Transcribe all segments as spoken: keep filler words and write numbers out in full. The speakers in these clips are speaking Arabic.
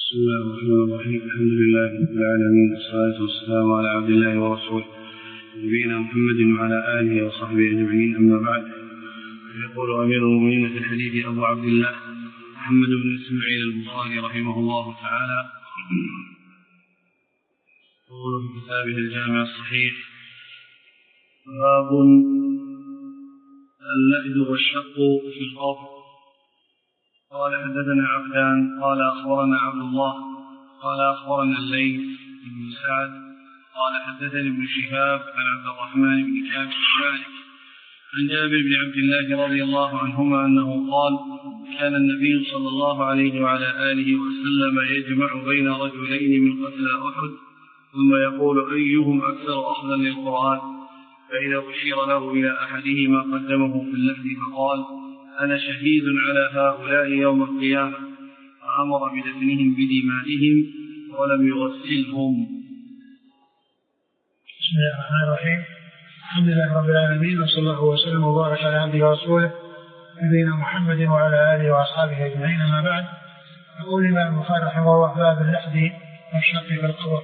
بسم الله الرحمن الرحيم. الحمد لله رب العالمين، والصلاة والسلام على عبد الله ورسوله نبينا محمد وعلى آله وصحبه أجمعين، أما بعد. يقول أمير المؤمنين في الحديث أبو عبد الله محمد بن إسماعيل البخاري رحمه الله تعالى يقول في كتابه الجامع الصحيح: باب اللحد والشق في القبر. قال حدثنا عبدان قال أخبرنا عبد الله قال أخبرنا الليث بن سعد قال حدثني ابن شهاب عن عبد الرحمن بن كعب بن مالك عن جابر بن عبد الله رضي الله عنهما أنه قال: كان النبي صلى الله عليه وعلى آله وسلم يجمع بين رجلين من قتلى أحد ثم يقول: أيهم أكثر أخذا للقرآن؟ فإذا أشير له إلى أحدهما قدمه في اللحد فقال: أنا شهيد على هؤلاء يوم القيامة، فأمر بدفنهم بدمائهم ولم يغسلهم. بسم الله الرحمن الرحيم. الحمد لله رب العالمين، وصلى الله وسلم وبارك على عبده ورسوله نبينا محمد وعلى آله وأصحابه أجمعين، أما بعد. يقول الإمام البخاري رحمه الله: باب اللحد والشق في القبر.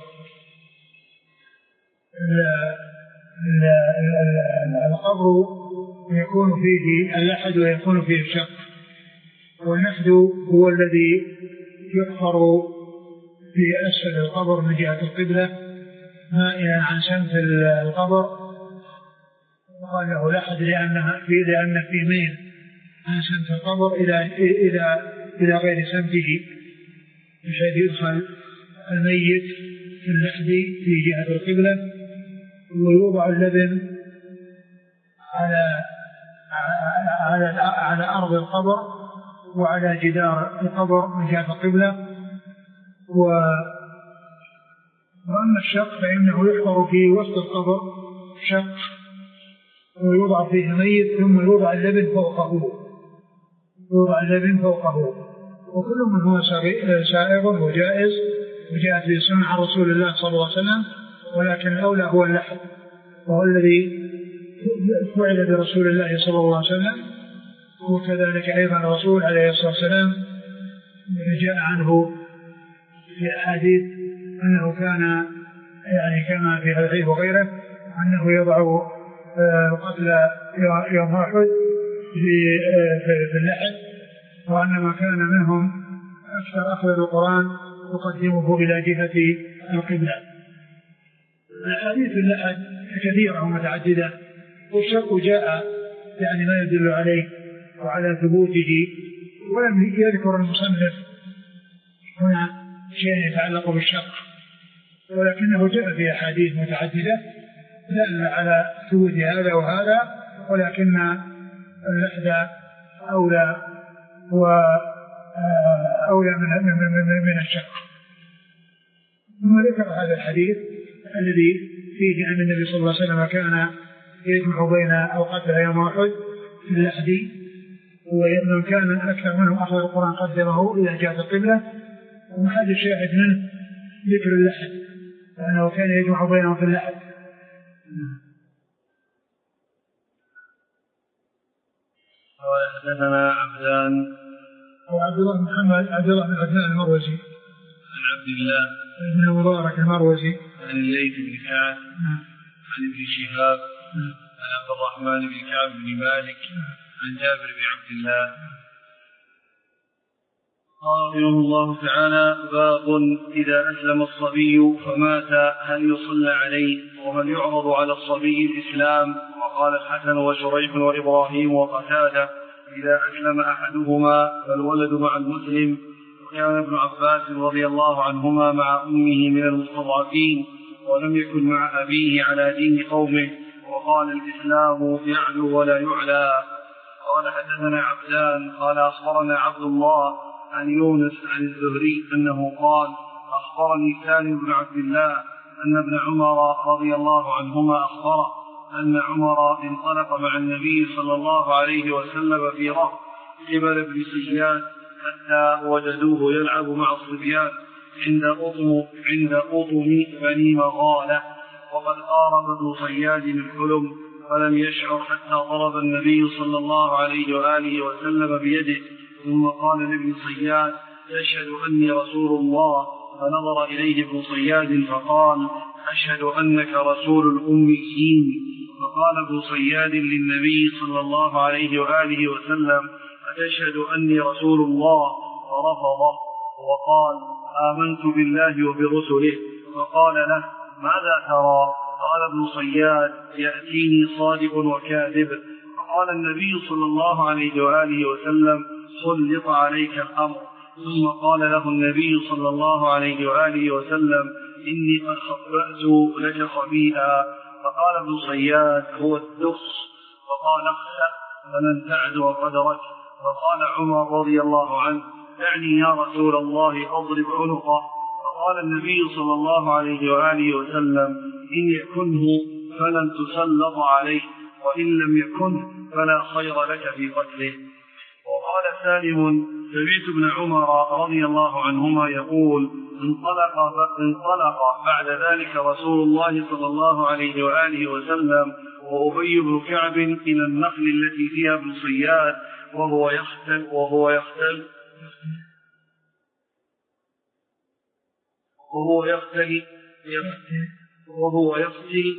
القبر يكون فيه اللحد ويكون فيه الشق، واللحد هو الذي يحفر في أسفل القبر من جهة القبلة مائلا عن سمت القبر، وقال له لحد لأنها في لأن في ميل عن سمت القبر إلى إلى إلى غير سمته، بحيث يدخل الميت في اللحد في جهة القبلة، ويوضع اللبن على على على أرض القبر وعلى جدار القبر من جهة القبلة. وأما الشق فإنه يحفر في وسط القبر شق ويوضع فيه ميت، ثم يوضع اللبن فوقه يوضع اللبن فوقه وكل من هو سائغ وجائز وجاء في سنة عن رسول الله صلى الله عليه وسلم، ولكن الأولى هو اللحد، وهو الذي فعل برسول الله صلى الله عليه وسلم. وكذلك أيضا الرسول عليه الصلاة والسلام جاء عنه في أحاديث أنه كان يعني كما في الحديث وغيره أنه يضع القتل يوم أحد في اللحد، وأن ما كان منهم أكثر أخذ القرآن يقدمه إلى جهة القبلة. الأحاديث اللحد كثيرة ومتعددة، والشق جاء يعني ما يدل عليه وعلى ثبوته، ولم يذكر المصنف هنا شيء يتعلق بالشق، ولكنه جاء في أحاديث متعددة دل على ثبوت هذا وهذا، ولكن اللحد أولى وأولى من, من, من الشق. ثم ذكر هذا الحديث الذي فيه أن النبي صلى الله عليه وسلم كان يجمع بين أوقات يوم أحد في اللحد، ومن كان أكثر منه أخذ القرآن قدمه إلى جهة القبلة. وهذا الشاهد منه ذكر اللحد، لأنه كان يجمع بينهم في اللحد. قال حدثنا عبدان وعبد الله محمد عبد الله بن عدنان المروزي عن عبد الله بن المبارك المروزي عن الليث بن سعد عن ابن شهاب عن عبد الرحمن بن كعب بن مالك عن جابر بن عبد الله قال رحمه الله تعالى: باب إذا أسلم الصبي فمات هل يصلى عليه وهل يعرض على الصبي الإسلام؟ وقال الحسن وشريح وإبراهيم وقتادة: إذا أسلم أحدهما فالولد مع المسلم. وكان ابن عباس رضي الله عنهما مع أمه من المستضعفين ولم يكن مع أبيه على دين قومه، وقال الإسلام يعلو ولا يعلى. قال حدثنا عبدان قال أخبرنا عبد الله عن يونس عن الزهري أنه قال: أخبرني سالم بن عبد الله أن ابن عمر رضي الله عنهما أخبره أن عمر انطلق مع النبي صلى الله عليه وسلم في رهط قبل ابن سجيان حتى وجدوه يلعب مع الصبيان عند أطم عند أطم بني مغالة، وقد قارب ابن صياد الحلم فلم يشعر حتى ضرب النبي صلى الله عليه وآله وسلم بيده، ثم قال لابن صياد: أشهد أني رسول الله. فنظر إليه ابن صياد فقال أشهد أنك رسول الأميين. فقال ابن صياد للنبي صلى الله عليه وآله وسلم أتشهد أني رسول الله؟ فرفض وقال آمنت بالله وبرسله. فقال له ماذا ترى؟ قال ابن صياد يأتيني صادق وكاذب. فقال النبي صلى الله عليه وآله وسلم سلط عليك الأمر. ثم قال له النبي صلى الله عليه وآله وسلم إني قد خبأت لك خبيئا. فقال ابن صياد هو الدخ. فقال اخسأ فلن تعد وقدرك. فقال عمر رضي الله عنه دعني يا رسول الله أضرب عنقه. فقال النبي صلى الله عليه وآله وسلم إن يكنه فلن تسلط عليه وإن لم يكن فلا خير لك في قتله. وقال سالم سمعت ابن عمر رضي الله عنهما يقول انطلق, انطلق بعد ذلك رسول الله صلى الله عليه وآله وسلم وأبي بن كعب إلى النخل التي فيها ابن صياد وهو يختل وهو يختل وهو يختل وهو يختل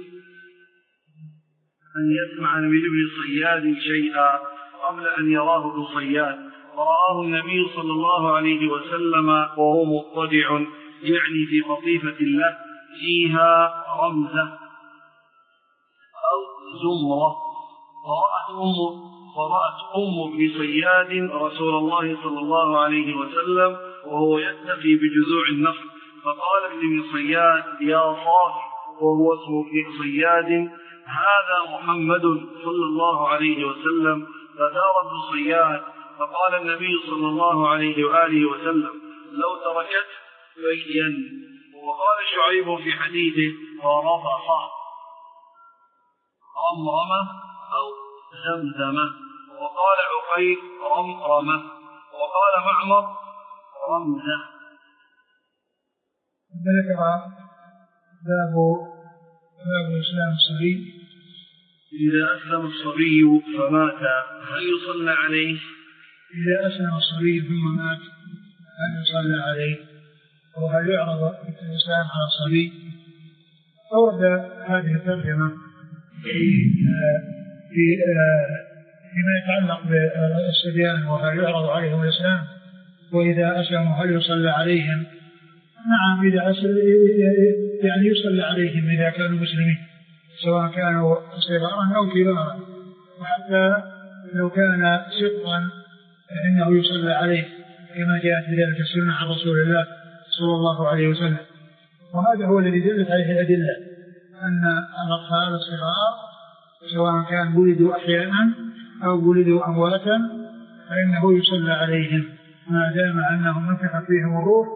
أن يسمع من ابن صياد شيئا قبل أن يراه ابن صياد. فرآه النبي صلى الله عليه وسلم وهو مضطجع يعني في قطيفة له فيها رمزة أو زمرة. فرأت أم فرأت أم ابن صياد رسول الله صلى الله عليه وسلم وهو يتقي بجذوع النخل. فقال ابن صياد يا صاحب وهو اسمه ابن صياد هذا محمد صلى الله عليه وسلم. فثار ابن صياد فقال النبي صلى الله عليه وآله وسلم لو تركت بين. وقال شعيب في حديثه فرفص رمرمة أو زمزمة. وقال عقيل رمرمة. وقال معمر رمزة. ذكر باب باب الإسلام الصبي. إذا أسلم الصبي فمات هل يصلى عليه؟ إذا أسلم الصبي ثم مات هل يصلى عليه؟ وهل يعرض الإسلام على الصبي؟ أورد هذه الترجمة في في فيما يتعلق بالصبيان وهل يعرض عليهم الإسلام وإذا أسلموا هل يصلى عليهم. نعم إذا أسلم يعني يصلى عليهم إذا كانوا مسلمين سواء كانوا صغارا أو كبارا. وحتى لو كان سقطا فإنه يصلى عليه كما جاءت بذلك السنة عن رسول الله صلى الله عليه وسلم. وهذا هو الذي دلت عليه الأدلة أن الأطفال الصغار سواء كان ولدوا أحيانا أو ولدوا أمواتا فإنه يصلى عليهم ما دام أنهم نفخت فيهم الروح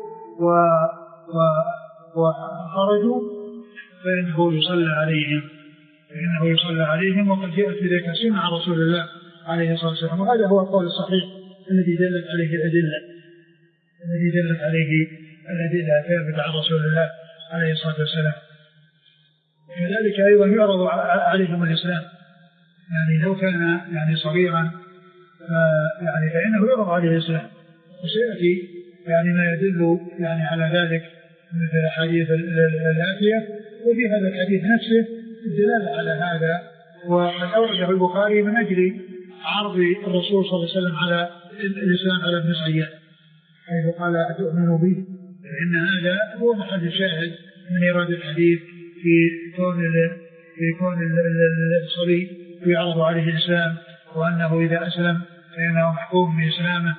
وخرجوا فإنه يصلى عليهم فإنه يصلى عليهم. وقد جاءت بذلك السنة عن رسول الله عليه الصلاة والسلام. وهذا هو القول الصحيح الذي دلت عليه الأدلة الذي دلت عليه الأدلة ثابتة عن رسول الله عليه الصلاة والسلام. كذلك أيضا يعرض عليهم الإسلام يعني لو كان يعني صغيرا يعني فإنه يعرض عليه الإسلام. وسيأتي يعني ما يدل يعني على ذلك مثل الحديث الآتية. وفي هذا الحديث نفسه الدلالة على هذا. وقد أورده البخاري من أجل عرض الرسول صلى الله عليه وسلم على الإسلام على ابن صياد حيث قال أتؤمنوا به. فإن هذا هو محل الشاهد من إيراد الحديث في كون في كون الصبي يعرض عليه الإسلام وأنه إذا أسلم فإنه محكوم بإسلامه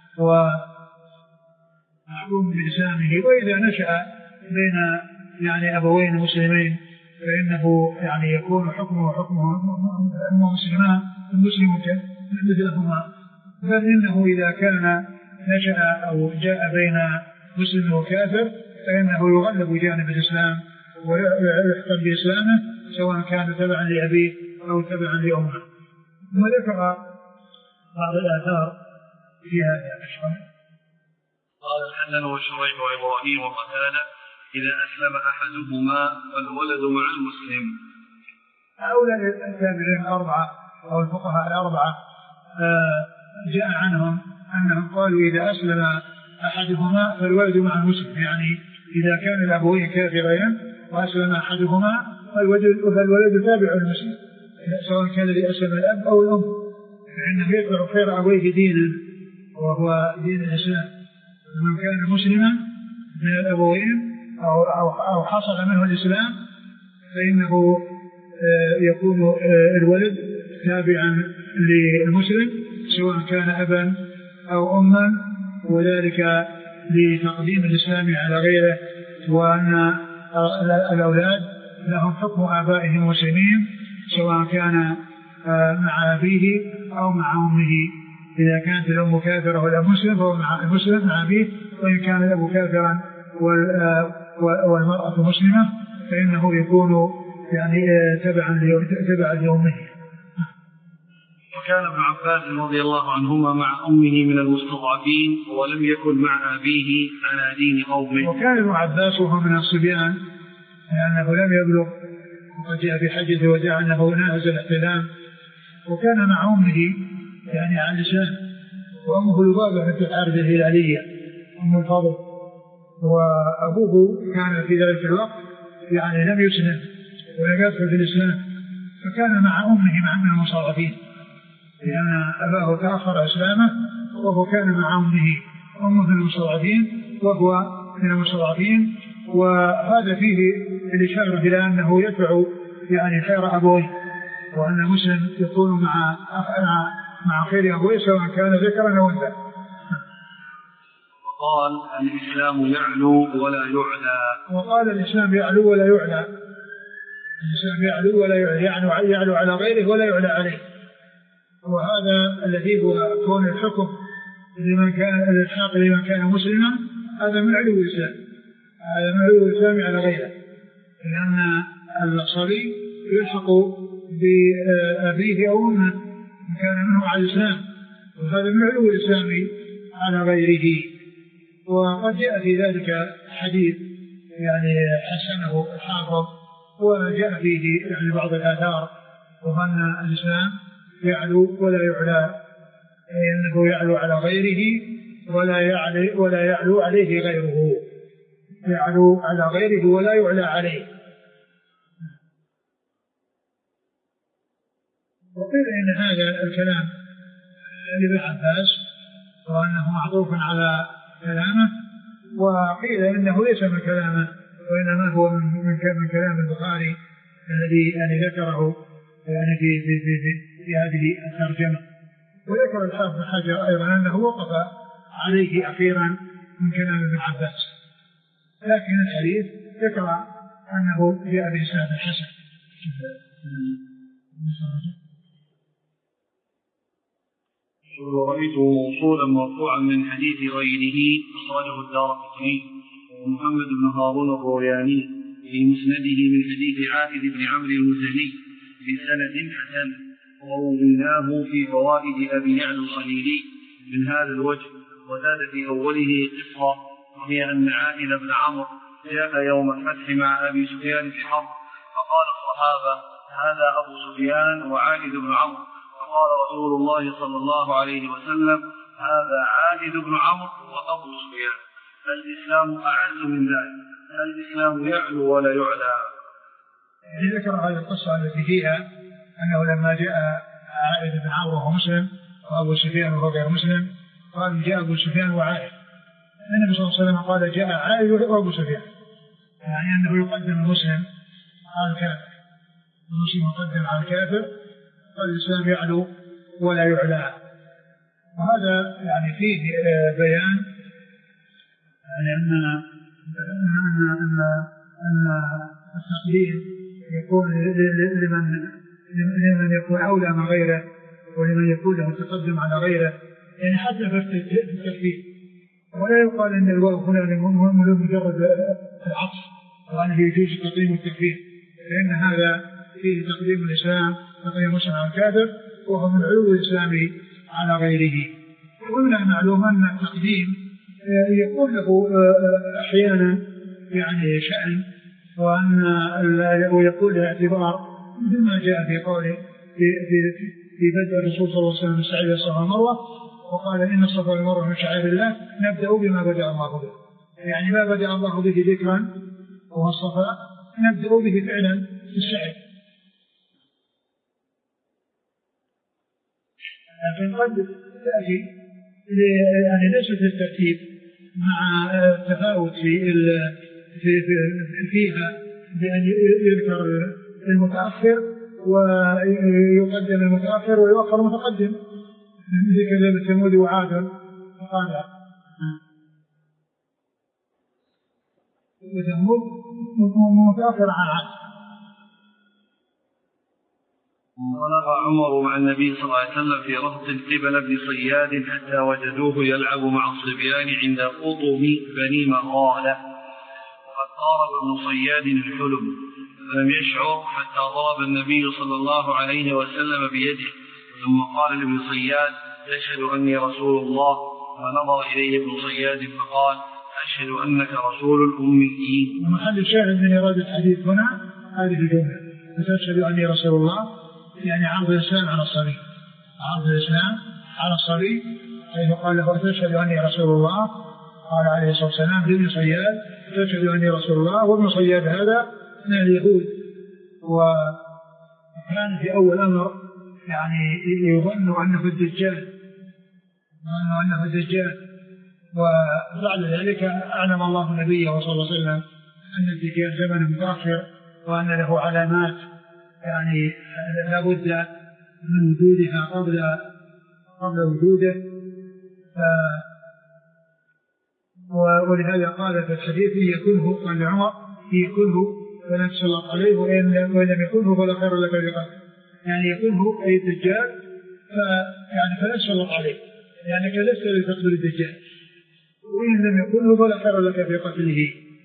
ومحكوم بإسلامه. وإذا نشأ بين يعني أبوين مسلمين فإنه يعني يكون حكمه حكمه أنه مسلمان المسلم مثلهما. بل إنه إذا كان نشأ أو جاء بين مسلم وكافر فإنه يغلب جانب الإسلام ويحكم بإسلامه سواء كان تبعا لأبيه أو تبعا لأمه. ثم ذكر بعض الآثار في هذا الأشهر. قال الحسن وشريح وإبراهيم وقتادة إذا أسلم أحدهما فالولد مع المسلم. هؤلاء التابعين الأربعة أو الفقهاء الأربعة جاء عنهم أنهم قالوا إذا أسلم أحدهما فالولد مع المسلم، يعني إذا كان الأبوين كافرين وأسلم أحدهما فالولد تابع المسلم سواء كان لأسلم الأب أو الأم، فإنه يتبع خير أبويه دينا وهو دين الإسلام. من كان مسلما من الأبوين أو, أو, أو حصل منه الإسلام فإنه يكون الولد تابعا للمسلم سواء كان أبا أو أما، وذلك لتقديم الإسلام على غيره، وأن الأولاد لهم حكم آبائهم مسلمين سواء كان مع أبيه أو مع أمه. إذا كانت الأم كافرة والأب مسلم فهو مع المسلم مع أبيه، وإن كان الأب كافرا والمرأة مسلمة فإنه يكون يعني تبعا تبعا لأمه. وكان ابن عباس رضي الله عنهما مع أمه من المستضعفين ولم يكن مع أبيه على دين قومه. وكان ابن عباس وهو من الصبيان لأنه لم يبلغ، وقد جاء في حجته وجاء أنه ناهز الاحتلام، وكان مع أمه يعني على لسان، وأمه لبابة بنت الحارث الهلالية أم الفضل، وأبوه كان في ذلك الوقت يعني لم يسلم ولم يدخل في الإسلام، فكان مع أمه مع من المستضعفين لأن أباه تأخر إسلامه، وهو كان مع أمه أمه من المستضعفين وهو من المستضعفين. وهذا فيه الإشارة إلى أنه يدفع يعني خير أبويه، وأن مسلم يكون مع مع خير أبويه سواء كان ذكرا أو أنثى. وقال الإسلام يعلو ولا يعلى. وقال الإسلام يعلو ولا يعلى. الإسلام يعلو ولا يعلى، يعني يعلو على غيره ولا يعلى عليه. وهذا الذي هو كون الحكم لمن كان الإلحاق لمن كان مسلما، هذا من علو الإسلام، هذا من علو الإسلام على غيره، لأن الصبي يلحق بأبيه أو أمه إن كان منه على الإسلام، وهذا من علو الإسلام على غيره. وقد جاء في ذلك حديث يعني حسنه الحافظ، وجاء فيه يعني بعض الآثار، وأن الإسلام يعلو ولا يعلى، أي أنه يعلو على غيره ولا يعلو ولا يعلو عليه غيره، يعلو على غيره ولا يعلى عليه. وقيل إن هذا الكلام لابن عباس وأنه معطوف على كلامه، وقيل إنه ليس من كلامه وإنما هو من كلام البخاري الذي يعني ذكره يعني في في في في, في هذه الترجمة. وذكر الحافظ بن حجر أيضا أنه وقف عليه أخيرا من كلام ابن عباس، لكن الحديث ذكر أنه جاء بإسناد حسن. ورأيته موصولا مرفوعا من حديث غيره أخرجه الدارقطني ومحمد بن هارون الروياني في مسنده من حديث عائذ بن عمرو المزني بسند حسن، ورويناه في فوائد أبي يعلى الخليلي من هذا الوجه. وزاد في أوله قصة، وهي أن عائذ بن عمرو جاء يوم الفتح مع أبي سفيان في حرب، فقال الصحابة هذا أبو سفيان وعائذ بن عمرو، فقال رسول الله صلى الله عليه وسلم هذا عائذ بن عمرو وأبو سفيان، الإسلام أعز من ذلك، الإسلام يعلو ولا يعلى. ذكر هذه القصة التي فيها أنه لما جاء عائذ بن عمرو وهو مسلم وأبو سفيان وهو غير مسلم، قال جاء أبو سفيان وعائذ. النبي صلى الله عليه وسلم قال جاء عائذ وأبو سفيان، يعني أنه يقدم المسلم على الكافر، المسلم يقدم على الكافر، والإسلام يعلو ولا يعلى. وهذا يعني فيه بيان يعني أن أن أن أن التقديم يكون لمن لمن يكون أولى من غيره، ولمن يكون له التقدم على غيره، يعني حتى في التكفير. ولا يقال أن الواو هنا لمجرد العطف وأنه يجوز تقديم التكفير، لأن هذا فيه تقديم الإسلام تقديم المسلم على الكافر، وهو من علو الإسلام على غيره. ومن المعلوم أن التقديم يكون له أحيانا يعني شأن، وأن ويكون له اعتبار، مثل ما جاء في قوله في في في بدء الرسول صلى الله عليه وسلم السعي والصفا والمروة، وقال إن الصفا والمروة من شعائر الله نبدأ بما بدأ الله به، يعني ما بدأ الله به ذكرا وهو الصفا نبدأ به فعلا في السعي. لكن قد تأتي يعني ليست الترتيب مع التفاوت في في فيها بأن يذكر المتأخر ويقدم المتأخر ويؤخر المتقدم، ذكر ثمود وعاد قال وثمود متأخر عن عاد. ونهى عمر مع النبي صلى الله عليه وسلم في رهط قبل ابن صياد حتى وجدوه يلعب مع الصبيان عند قطب بني مغالة، وقد قارب ابن صياد الحلم فلم يشعر حتى ضرب النبي صلى الله عليه وسلم بيده، ثم قال لابن صياد تشهد أني رسول الله؟ فنظر إليه ابن صياد فقال أشهد أنك رسول الأميين. ومحل الشاهد من إرادة الحديث هنا هذه الجملة تشهد أني رسول الله، يعني عرض الإسلام على الصبي، عرض الإسلام على الصبي، حيث قال له تشهد أني رسول الله، قال عليه الصلاة والسلام لابن صياد تشهد أني رسول الله، وابن صياد هذا من اليهود، وكان في أول أمر يعني يظن أنه الدجال، يظن أنه الدجال، وبعد ذلك أعلم الله نبيه صلى الله عليه وسلم أن الدجال زمن متأخر وأن له علامات يعني لابد من وجودها قبل قبل وجوده، ولهذا قال في الحديث يكونه قال لعمر يكونه فلا تسلط عليه وإن لم يكونه فلا خير لك بقتله، يعني يكونه أي الدجال يعني فلا تسلط عليه، يعني لست لتقتل الدجال، وإن لم يكونه فلا خير لك في قتله.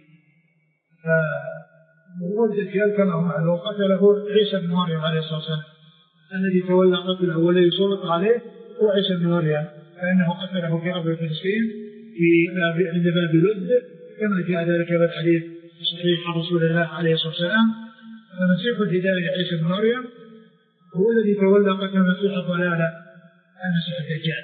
والدجال كما هو معلوم قتله عيسى بن مريم عليه الصلاة والسلام، الذي تولى قتله والذي يسلط عليه هو عيسى بن مريم، فإنه قتله في أرض فلسطين في عند باب لد، كما جاء ذلك في الحديث الصحيح عن رسول الله عليه الصلاة والسلام. فمسيح الهداية عيسى بن مريم هو الذي تولى قتل مسيح الضلالة المسيح الدجال.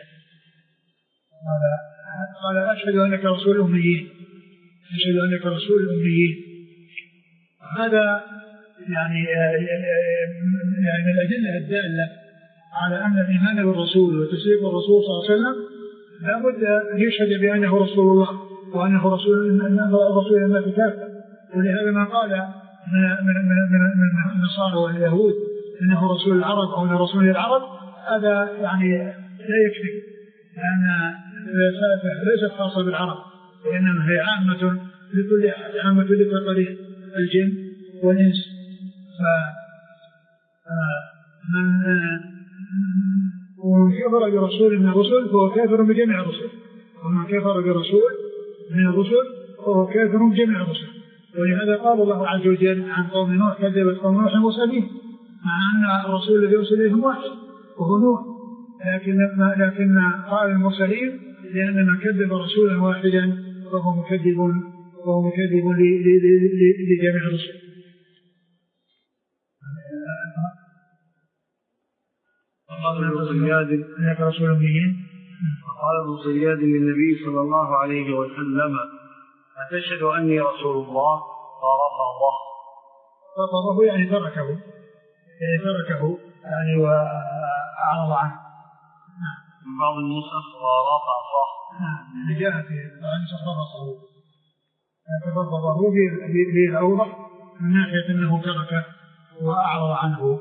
قال أشهد أنك رسول الأميين، أشهد أنك رسول الأميين. هذا يعني يعني من الأدلة الدالة على أن الإيمان بالرسول وتصديق الرسول صلى الله عليه وسلم لا بد أن يشهد بأنه رسول الله وأنه رسول الرسول الناس كافة. ولهذا ما قال من من من من النصارى واليهود إنه رسول العرب أو إنه رسول العرب، هذا يعني لا يكفي، لأن الرسالة ليست خاصة بالعرب، وإنما هي عامة لكل أحد، عامة لثقل الجن والإنس. ومن كفر برسول من الرسل فهو كافر بجميع الرسل، ومن كفر برسول من الرسل فهو كافر بجميع الرسل. ولهذا قال الله عز وجل عن قوم نوح كذبت قوم نوح المرسلين، مع أن الرسول الذي يرسل إليهم واحد وهو نوح، لكن لكن قال المرسلين لأن من كذب رسولا واحدا فهو مكذب وهو مكذب لجميع الرسل. قال ابن صياد انك رسول الأميين. قال ابن صياد للنبي صلى الله عليه وسلم أتشهد أني رسول الله؟ فرفضه. رفضه يعني تركه، يعني تركه يعني وأعرض عنه. من بعض النسخ ورفضه. نعم جاء في بعض النسخ رفضه، فرفضه بالأوضح من ناحية أنه تركه وأعرض عنه.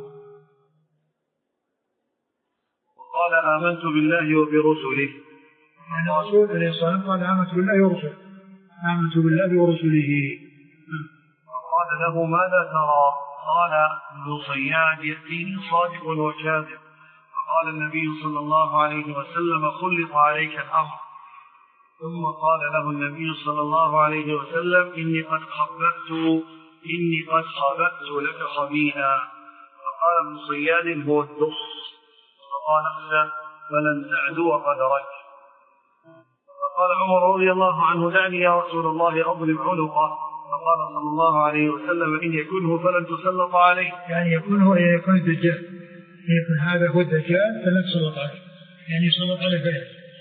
قال آمنت بالله وبرسله، يعني الرسول عليه الصلاة والسلام قال آمنت بالله ورسله، آمنت بالله ورسله. وقال له ماذا ترى؟ قال ابن صياد يأتيني صادق وكاذب. فقال النبي صلى الله عليه وسلم خلط عليك الأمر. ثم قال له النبي صلى الله عليه وسلم إني قد خبأت إني قد خبأت لك خبيئا. فقال ابن صياد هو الدخ. فقال اخشى فلن تعدو قدرك. فقال عمر رضي الله عنه دعني يا رسول الله أضرب عنقه. فقال صلى الله عليه وسلم إن يكونه فلن تسلط عليه، يعني يكونه أي يكون الدجال، يكون هذا هو الدجال فلن تسلط عليه، يعني يسلط عليه فيه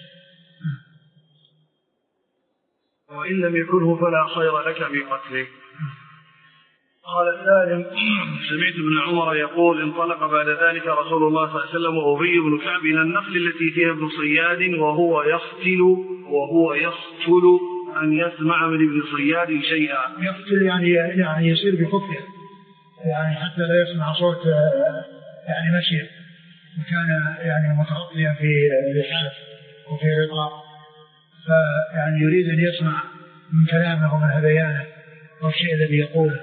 وإن لم يكنه فلا خير لك في قتله. قال سالم سمعت ابن عمر يقول انطلق بعد ذلك رسول الله صلى الله عليه وسلم وأبي بن كعب إلى النخل التي فيها ابن صياد وهو يقتل وهو يقتل أن يسمع من ابن صياد شيئا. يقتل يعني يعني يصير بخفية، يعني حتى لا يسمع صوت يعني مشي، وكان يعني متغطيا في لحاف وفي رقاق، فيعني يريد أن يسمع من كلامه ومن هذيانه أو الشيء الذي يقوله،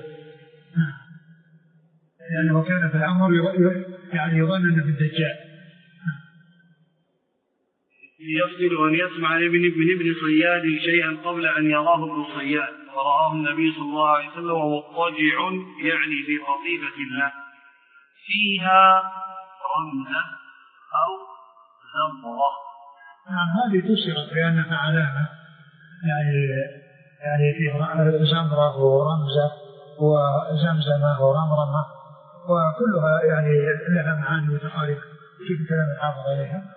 لأنه كان في الأمر يعني يظن أنه في الدجال. يقتل أن يسمع من ابن ابن صياد شيئا قبل أن يراه ابن صياد، ورآه النبي صلى الله عليه وسلم ومضطجع يعني في قطيفة له فيها رمزة أو زمرة. نعم هذه تسرت لأنها علامة، يعني يعني فيه زمرة ورمزة وزمزمة ورمرمة، وكلها يعني لها معاني متقاربة في كلام الحافظ عليها.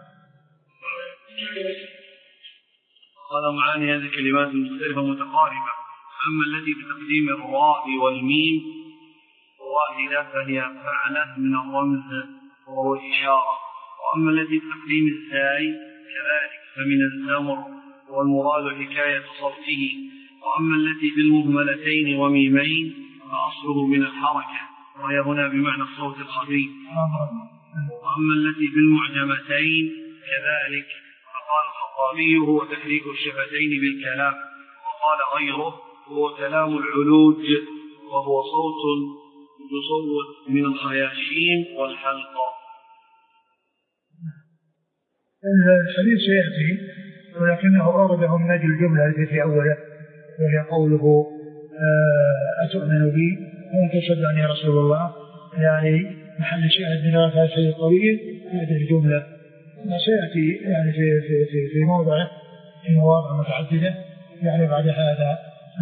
قال معاني هذه الكلمات مختلفة متقاربة، أما التي بتقديم الراء والميم واحدة فهي معنى من الرمز وهو الإشارة، وأما التي بتقديم الزاي كذلك فمن الزمر والمراد حكاية صوته، وأما التي بالمهملتين وميمين فأصله من الحركة وهي هنا بمعنى الصوت الخفي، وأما التي بالمعجمتين كذلك فقال الخطابي هو تحريك الشفتين بالكلام، وقال غيره هو كلام العلوج وهو صوت يصوت من الخياشيم والحلقة. الحديث سيأتي ولكنه أورده من أجل الجملة التي في أوله وهي قوله أتؤمن بي وأنت تصدقني يا رسول الله، يعني محل شاهد من هذا الشيء الطويل هذه الجملة سيأتي يعني في في في في موضعه في مواضع متعددة يعني بعد هذا.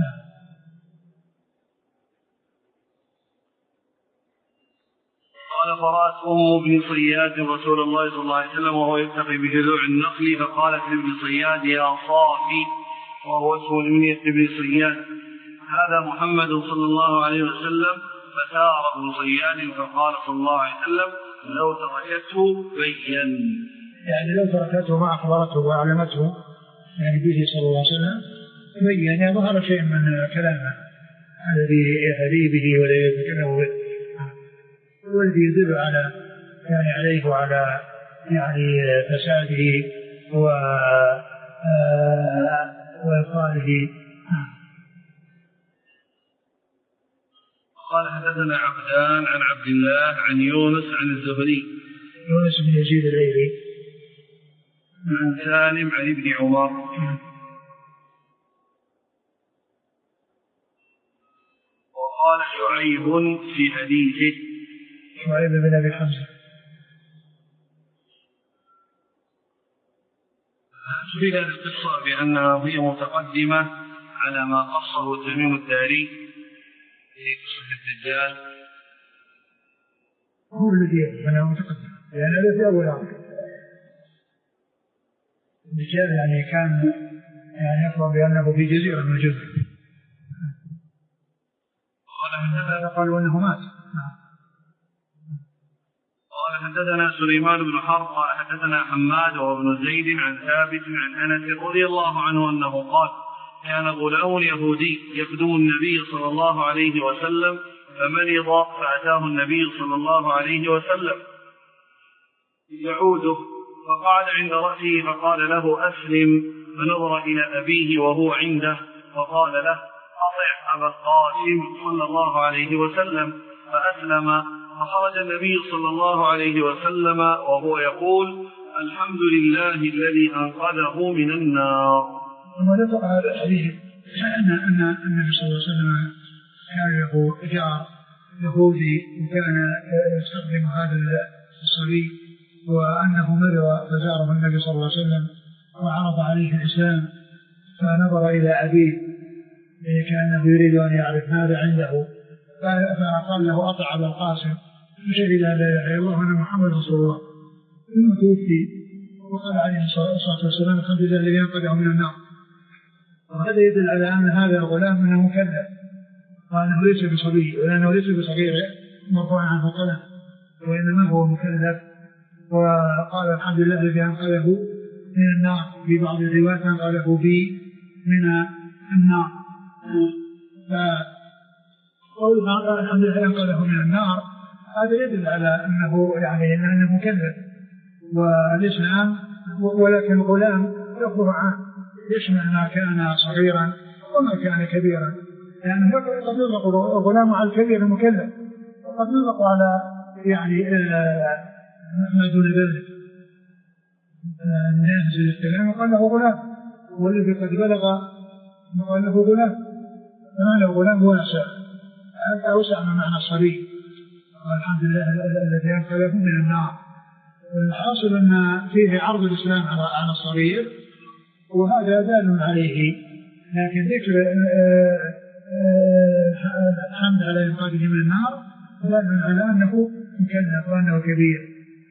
قال فرأت أم ابن صياد رسول الله صلى الله عليه وسلم وهو يلتقي بجذوع النخل فقالت لابن صياد يا صافي، وهو اسم المنية ابن صياد هذا محمد صلى الله عليه وسلم، فسار ابن صياد فقال صلى الله عليه وسلم لو تركته بين، يعني لو تركته ما أخبرته وأعلمته يعني به صلى الله عليه وسلم بين، يعني ظهر شيء من كلامه الذي يهدي به ولا يتكلم به والذي يدل على يعني عليه وعلى يعني فساده و وإبطاله. قال حدثنا عبدان عن عبد الله عن يونس عن الزهري يونس بن يزيد الايلي عن سالم عن ابن عمر وقال شعيب في حديثه شعيب بن ابي حمزه في هذه القصة بأنها هي متقدمة على ما قصه تميم الداري في قصة الدجال. هو الذي أنا متقدم لأن هذا في أول أمر الدجال يعني كان يعني يخبر بأنه في جزيرة من الجزر، قال قالوا أنه مات. قال حدثنا سليمان بن حرب قال حدثنا حماد وابن زيد عن ثابت عن أنس رضي الله عنه أنه قال كان غلام يهودي يخدم النبي صلى الله عليه وسلم فمرض فأتاه النبي صلى الله عليه وسلم يعوده فقعد عند رأسه فقال له أسلم، فنظر إلى أبيه وهو عنده فقال له أطع أبا القاسم صلى الله عليه وسلم فأسلم، فخرج النبي صلى الله عليه وسلم وهو يقول الحمد لله الذي أنقذه من النار. ثم ذكر هذا الحديث أن أن النبي صلى الله عليه وسلم كان له جار يهودي وكان يستخدم هذا الصبي وأنه مرض فزاره النبي صلى الله عليه وسلم وعرض عليه الإسلام فنظر إلى أبيه كأنه يريد أن يعرف ماذا عنده فقال له أطع أبا القاسم فشهد لا إله إلا الله وأن محمد رسول الله ثم توفي وقال عليه الصلاة والسلام الحمد لله الذي أنقذه من النار. وهذا يدل على أن هذا الغلام منه مكلف وأنه ليس بصغير، ولأنه ليس بصغير مرفوع عنه قلم، وإنما هو مكلف. وقال الحمد لله الذي أنقذه من النار، في بعض الروايات أنقذه بي من النار. فقول الحمد لله أنقذه من النار هذا يدل على أنه يعني أنه مكلف. والإسلام ولكن الغلام لفظه عام يشمل ما كان صغيرا وما كان كبيرا، يعني قد يطلق الغلام على الكبير المكلف، وقد يطلق على يعني ما دون ذلك من ينزل الكلام وقال له غلام، والذي قد بلغ وقال له غلام، فمعنى الغلام هو أوسع أوسع من معنى الصبي. والحمد لله الذي أنقذه من النار. الحاصل أن فيه عرض الإسلام على الصغير، وهذا دال عليه، لكن ذكر الحمد على إنقاذه من النار دال على أنه مكلف وأنه كبير.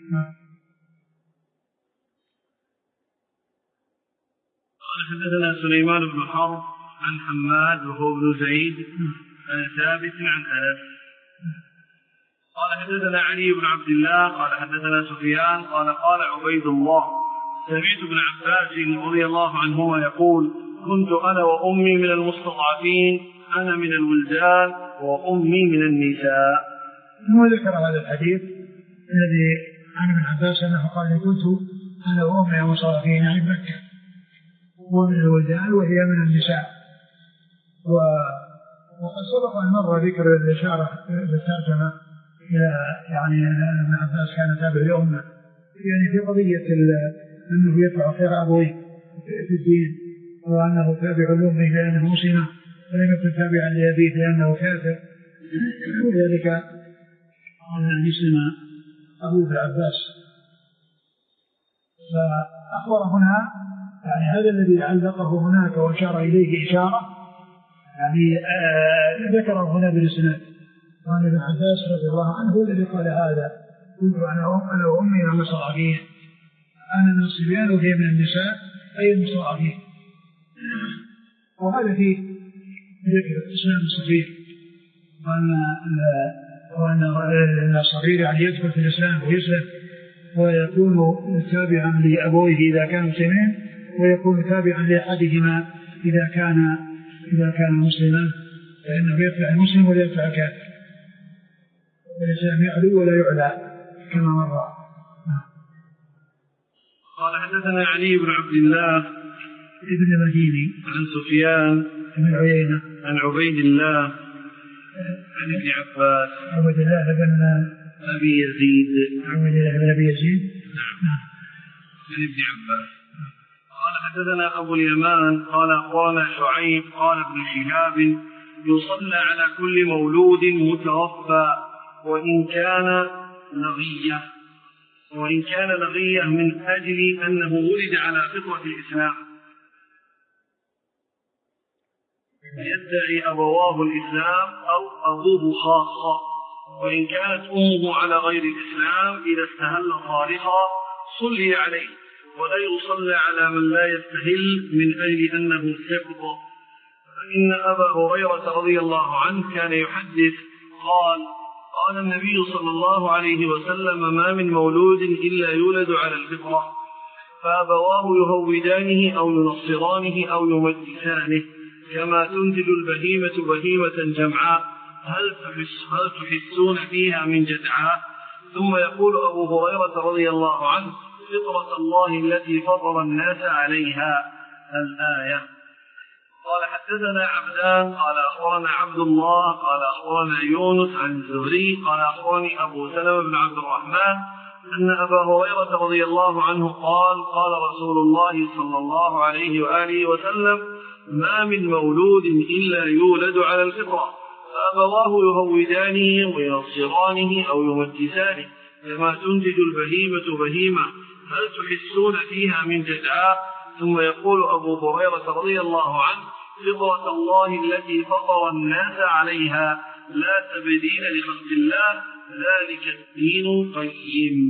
قال حدثنا سليمان بن حرب عن حماد وهو بن زيد عن ثابت عن أنس قال حدثنا علي بن عبد الله قال حدثنا سفيان قال قال عبيد الله سمعت ابن عباس رضي الله عنهما يقول كنت أنا وأمي من المستضعفين، أنا من الولدان وأمي من النساء. هو ذكر هذا الحديث الذي عن ابن عباس أنه قال كنت أنا وأمي من المستضعفين يعني مكة، ومن الولدان وهي من النساء. وقد سبق أن مر ذكر الإشارة بالترجمة إلى يعني أن ابن عباس كان تابع لأمه، يعني في قضية أنه يدفع خير أبويه في الدين، وأنه تابع لأمه لأنه مسلمة، ولم يكن تابعا لأبيه لأنه كافر، وذلك أن يسلم أبوه العباس. فأخبر هنا يعني هذا الذي علقه هناك وأشار إليه إشارة يعني آه ذكره هنا بالإسناد، وأن ابن عباس رضي الله عنه الذي قال هذا كنت أنا وأمي من المستضعفين، أنا من الصبيان وهي من النساء أي المستضعفين. وهذا فيه ذكر الإسلام الصغير، وأن الصغير يعني يدخل في الإسلام ويسلم ويكون تابعا لأبويه إذا كانوا مسلمين، ويكون تابعا لأحدهما إذا كان إذا كان مسلما، فإنه يتبع المسلم ولا يتبع الكافر، والإسلام يعلو ولا يعلى كما مر. قال حدثنا علي بن عبد الله ابن المديني عن سفيان بن عيينة عن عبيد الله عن ابن عباس عبيد الله بن أبي يزيد عبيد الله بن أبي يزيد نعم عن ابن عباس قال حدثنا أبو اليمان قال أخبرنا شعيب قال ابن شهاب يصلى على كل مولود متوفى وإن كان لغية وإن كان لغية من أجل أنه ولد على فطرة الإسلام يدعي أبواه الإسلام أو أبوه خاصة، وإن كانت أمه على غير الإسلام إذا استهل صارخا صلي عليه ولا يصلى على من لا يستهل من أجل أنه سقط. فإن أبا هريرة رضي الله عنه كان يحدث قال قال النبي صلى الله عليه وسلم ما من مولود إلا يولد على الفطرة فأبواه يهودانه أو ينصرانه أو يمجسانه كما تنتج البهيمة بهيمة جمعاء هل, تحس هل تحسون فيها من جدعاء. ثم يقول أبو هريرة رضي الله عنه فطرة الله التي فطر الناس عليها الآية. قال حدثنا عبدان قال أخبرنا عبد الله قال أخبرنا يونس عن الزهري قال أخبرني أبو سلمة بن عبد الرحمن أن أبا هريرة رضي الله عنه قال قال رسول الله صلى الله عليه وآله وسلم ما من مولود إلا يولد على الفطرة فأبواه يهودانه وينصرانه أو يمجسانه كما تنتج البهيمة بهيمة هل تحسون فيها من جدعاء. ثم يقول أبو هريرة رضي الله عنه فطرة الله التي فطر الناس عليها لا تبديل لخلق الله ذلك الدين القيم.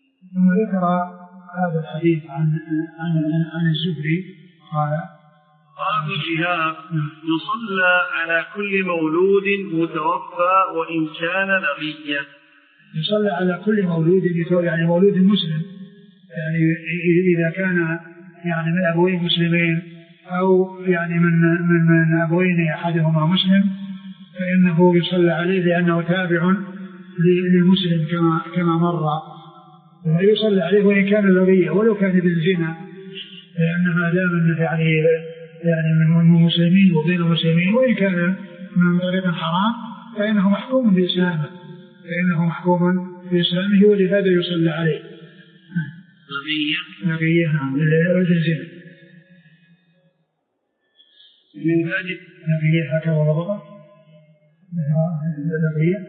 ثم ذكر هذا الحديث عن عن عن الزهري قال قال ابن شهاب يصلى على كل مولود متوفى وإن كان نبيا. يصلى على كل مولود يعني مولود مسلم، يعني إذا كان يعني من أبوين مسلمين أو يعني من من من أبوين أحدهما مسلم فإنه يصلى عليه لأنه تابع للمسلم كما كما مر، ويصلى عليه وإن كان نبيا ولو كان بالزنا، لأن ما دام يعني يعني من المسلمين وبين المسلمين وإن كان من طريق حرام فإنه محكوم بإسلامه فإنه محكوم بإسلامه ولهذا يصلى عليه. نبيا نبيا نعم للزنا من أجل نبيا هكذا وضبط نبيا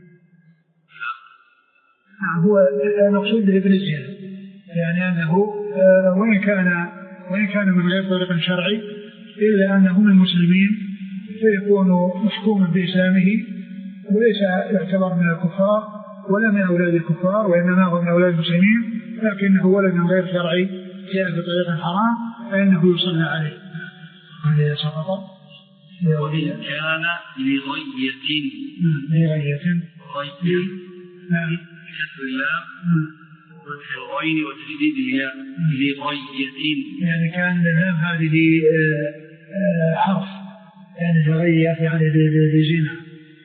نعم هو المقصود بابن الزنا يعني أنه وإن كان وإن كان من غير طريق شرعي إلا أنه من المسلمين فيكون محكوما بإسلامه وليس يعتبر من الكفار ولا من أولاد الكفار وإنما هو من أولاد المسلمين، لكنه ولد من غير شرعي جاء بطريق حرام فإنه يصلى عليه. هذا سقط وإن كان لغية لغية غية نعم كسر اللام والغين وتشديد الياء لغية يعني كان اللام هذه حرف يعني لغية يعني لزنا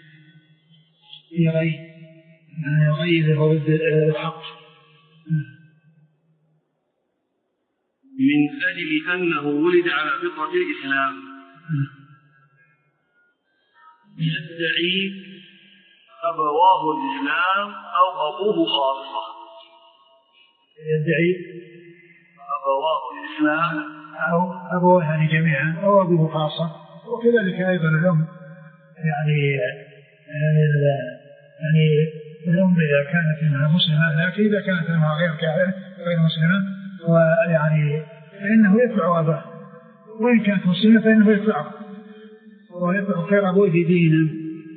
لغي يعني غير هو الحق من أجل أنه ولد على فطرة الإسلام يدعي أبواه الإسلام أو أبوه خاصة يدعي أبواه الإسلام أو أبوه يعني جميعا أو أبوه خاصة، وكذلك أيضا الأم يعني يعني, يعني الأم إذا كانت إنها مسلمة، لكن إذا كانت إنها غير غير مسلمة ويعني فإنه يتبع أباه، وإن كانت مسلمة فإنه يتبعه ويتبع خير أبوه دينا.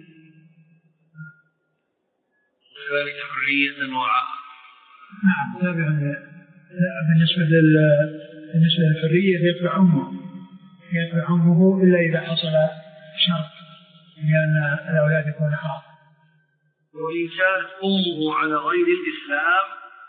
وذلك حرية وعاء. نعم تابع بالنسبة لل بالنسبة للحرية يتبع أمه يتبع أمه إلا إذا حصل شرط لأن الأولاد يكون حرام. وإن كانت أمه على غير الإسلام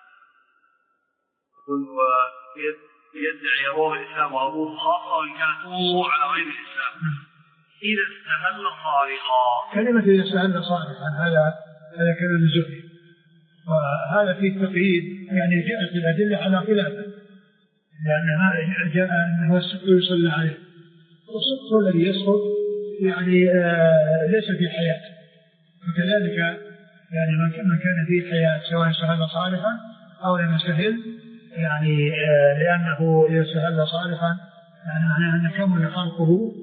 يدعي أبوه الإسلام وأبوه خاصة، وإن كانت أمه على غير الإسلام إذا استهل صارخا. كلمة إذا استهل صارخا هذا هذا كلام الزهري، وهذا فيه تقييد يعني جاءت الأدلة على خلافه، لأن ما جاء أنه السقط يصلى عليه، والسقط الذي يسقط يعني آه ليس في حياة، وكذلك يعني من كان فيه حياة سواء استهل صالحا أو لم يستهل يعني آه لأنه إذا استهل صالحا يعني معناه أن كمل خلقه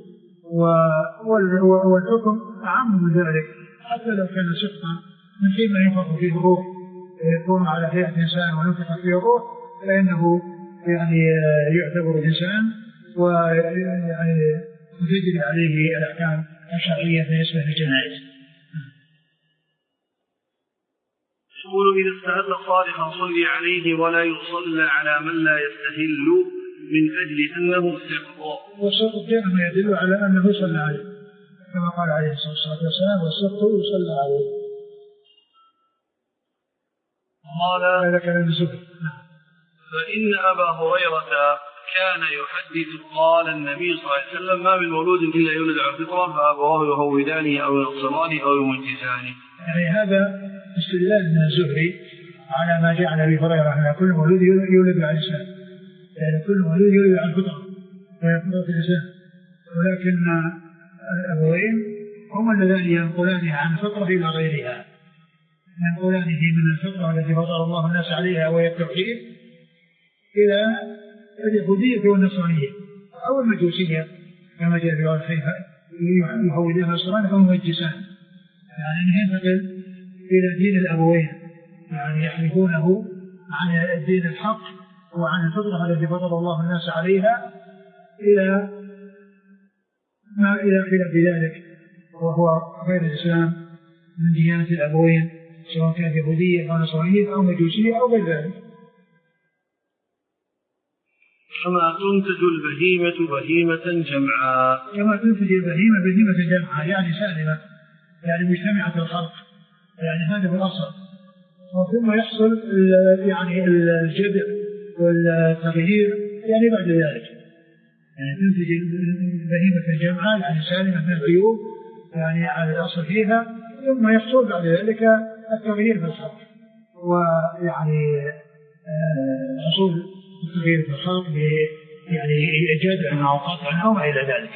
والحكم أعم من ذلك، حتى لو كان سقطا من حين ما ينفخ فيه الروح يكون على هيئة إنسان ونفخ فيه الروح فإنه يعني يعتبر إنسان ويعني تجري عليه الأحكام الشرعية بالنسبة للجنائز. يقول إذا استهل صالحا صلي عليه ولا يصلى على من لا يستهل من أجل أنه سقط. والسقط جاء ما يدل على أنه يصلى عليه كما قال عليه الصلاة والسلام والسقط يصلى عليه. قال هذا كلام الزهري. فإن أبا هريرة كان يحدث قال النبي صلى الله عليه وسلم ما من مولود إلا يولد على الفطرة فأبواه يهودانه أو ينصرانه أو يمجسانه. يعني هذا استدلال من الزهري على ما جاء عن أبي هريرة أن كل مولود يولد على الإسلام، يعني كل مولود يولد على الفطرة ويفطر في الإسلام، ولكن الأبوين هم الذين ينقلانها عن الفطرة إلى غيرها، ينقلانه من الفطرة التي فطر الله الناس عليها وهي التوحيد إلى اليهودية والنصرانية أو المجوسية كما جاء في الحديث يهودان والنصران أو المجسان، يعني ينتقل إلى دين الأبوين يعني يحرفونه عن الدين الحق وعن الفطرة التي فطر الله الناس عليها إلى ما إلى خلاف ذلك وهو غير الإسلام من ديانة الأبوين سواء كانت يهودية أو نصرانية أو مجوسية أو غير ذلك. كما تنتج البهيمة بهيمة جمعاء. كما تنتج البهيمة بهيمة جمعاء يعني سالمة يعني مجتمعة الخلق، يعني هذا بالأصل. ثم يحصل يعني الجدع والتغيير يعني بعد ذلك، يعني تنتج البهيمة الجمعاء يعني سالمة من العيوب يعني على الأصل فيها، ثم يحصل بعد ذلك التغيير في الخلق، ويعني حصول التغيير في الخلق يعني جدع أو قطع أو ما إلى ذلك.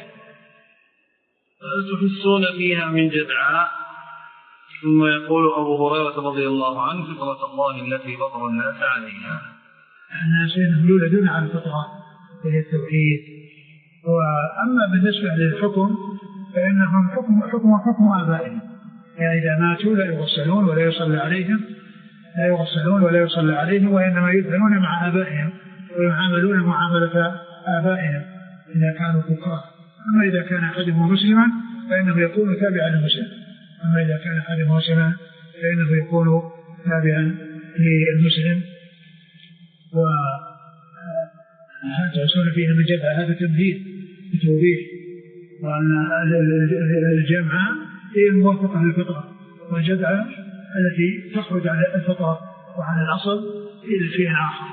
تحسون فيها من جدعاء. ثم يقول أبو هريرة رضي الله عنه فطرة الله التي فطر الناس عليها. الناس يولدون على الفطرة وهي التوحيد. وأما بالنسبة للحكم فإنهم حكم حكم حكم آبائهم، يعني إذا ماتوا لا يغسلون ولا يصلى عليهم لا يغسلون ولا يصلى عليهم وإنما يدفنون مع آبائهم ويعاملون معاملة آبائهم إذا كانوا كفار. أما إذا كان أحدهم مسلما فإنه يكون تابعا للمسلم أما إذا كان أحدهم مسلما فإنه يكون تابعا للمسلم. وهذا يحصل فيه من جدع هذا تمهيد وتوضيح، وأن الجمع هي الموافقة للفطرة، والجدع التي تخرج على الفطرة وعلى الأصل إلى شيء آخر.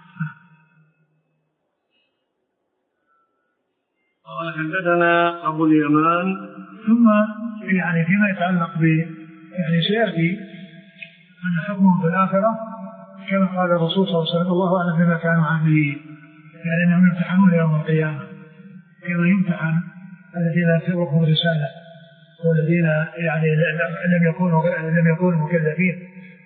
قال حدثنا أبو اليمان. ثم يعني فيما يتعلق ب يعني سيأتي أن حكمهم في الآخرة كما قال الرسول صلى الله عليه وسلم الله أعلم بما كانوا عاملين، يعني أنهم يمتحنون يوم القيامة كما يمتحن الذين يسبقهم الرسالة والذين يعني لم يكونوا لم يكونوا مكلفين،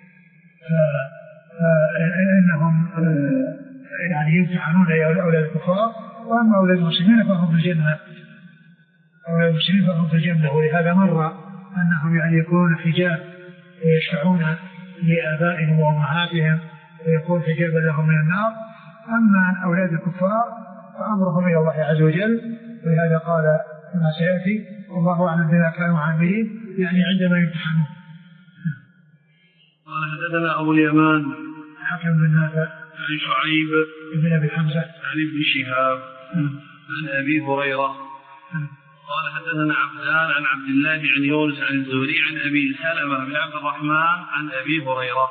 فإنهم يعني يمتحنون أولاد الكفار، وأما أولاد المسلمين فهم في الجنة أولاد المسلمين فهم في الجنة. ولهذا مر أنهم يعني يكونون حجاب ويشفعون لآبائهم وأمهاتهم ويكون حجابا لهم من النار. أما أولاد الكفار فأمرهم إلى الله عز وجل، ولهذا قال ما سيأتي والله أعلم بما كانوا عاملين يعني عندما يمتحنون. قال حدثنا أبو اليمان حكم بن نافع عن شعيب بن أبي حمزة عن ابن شهاب عن أبي هريرة قال حدثنا عبدان عن عبد الله عن يونس عن الزهري عن أبي سلمة بن عبد الرحمن عن أبي هريرة.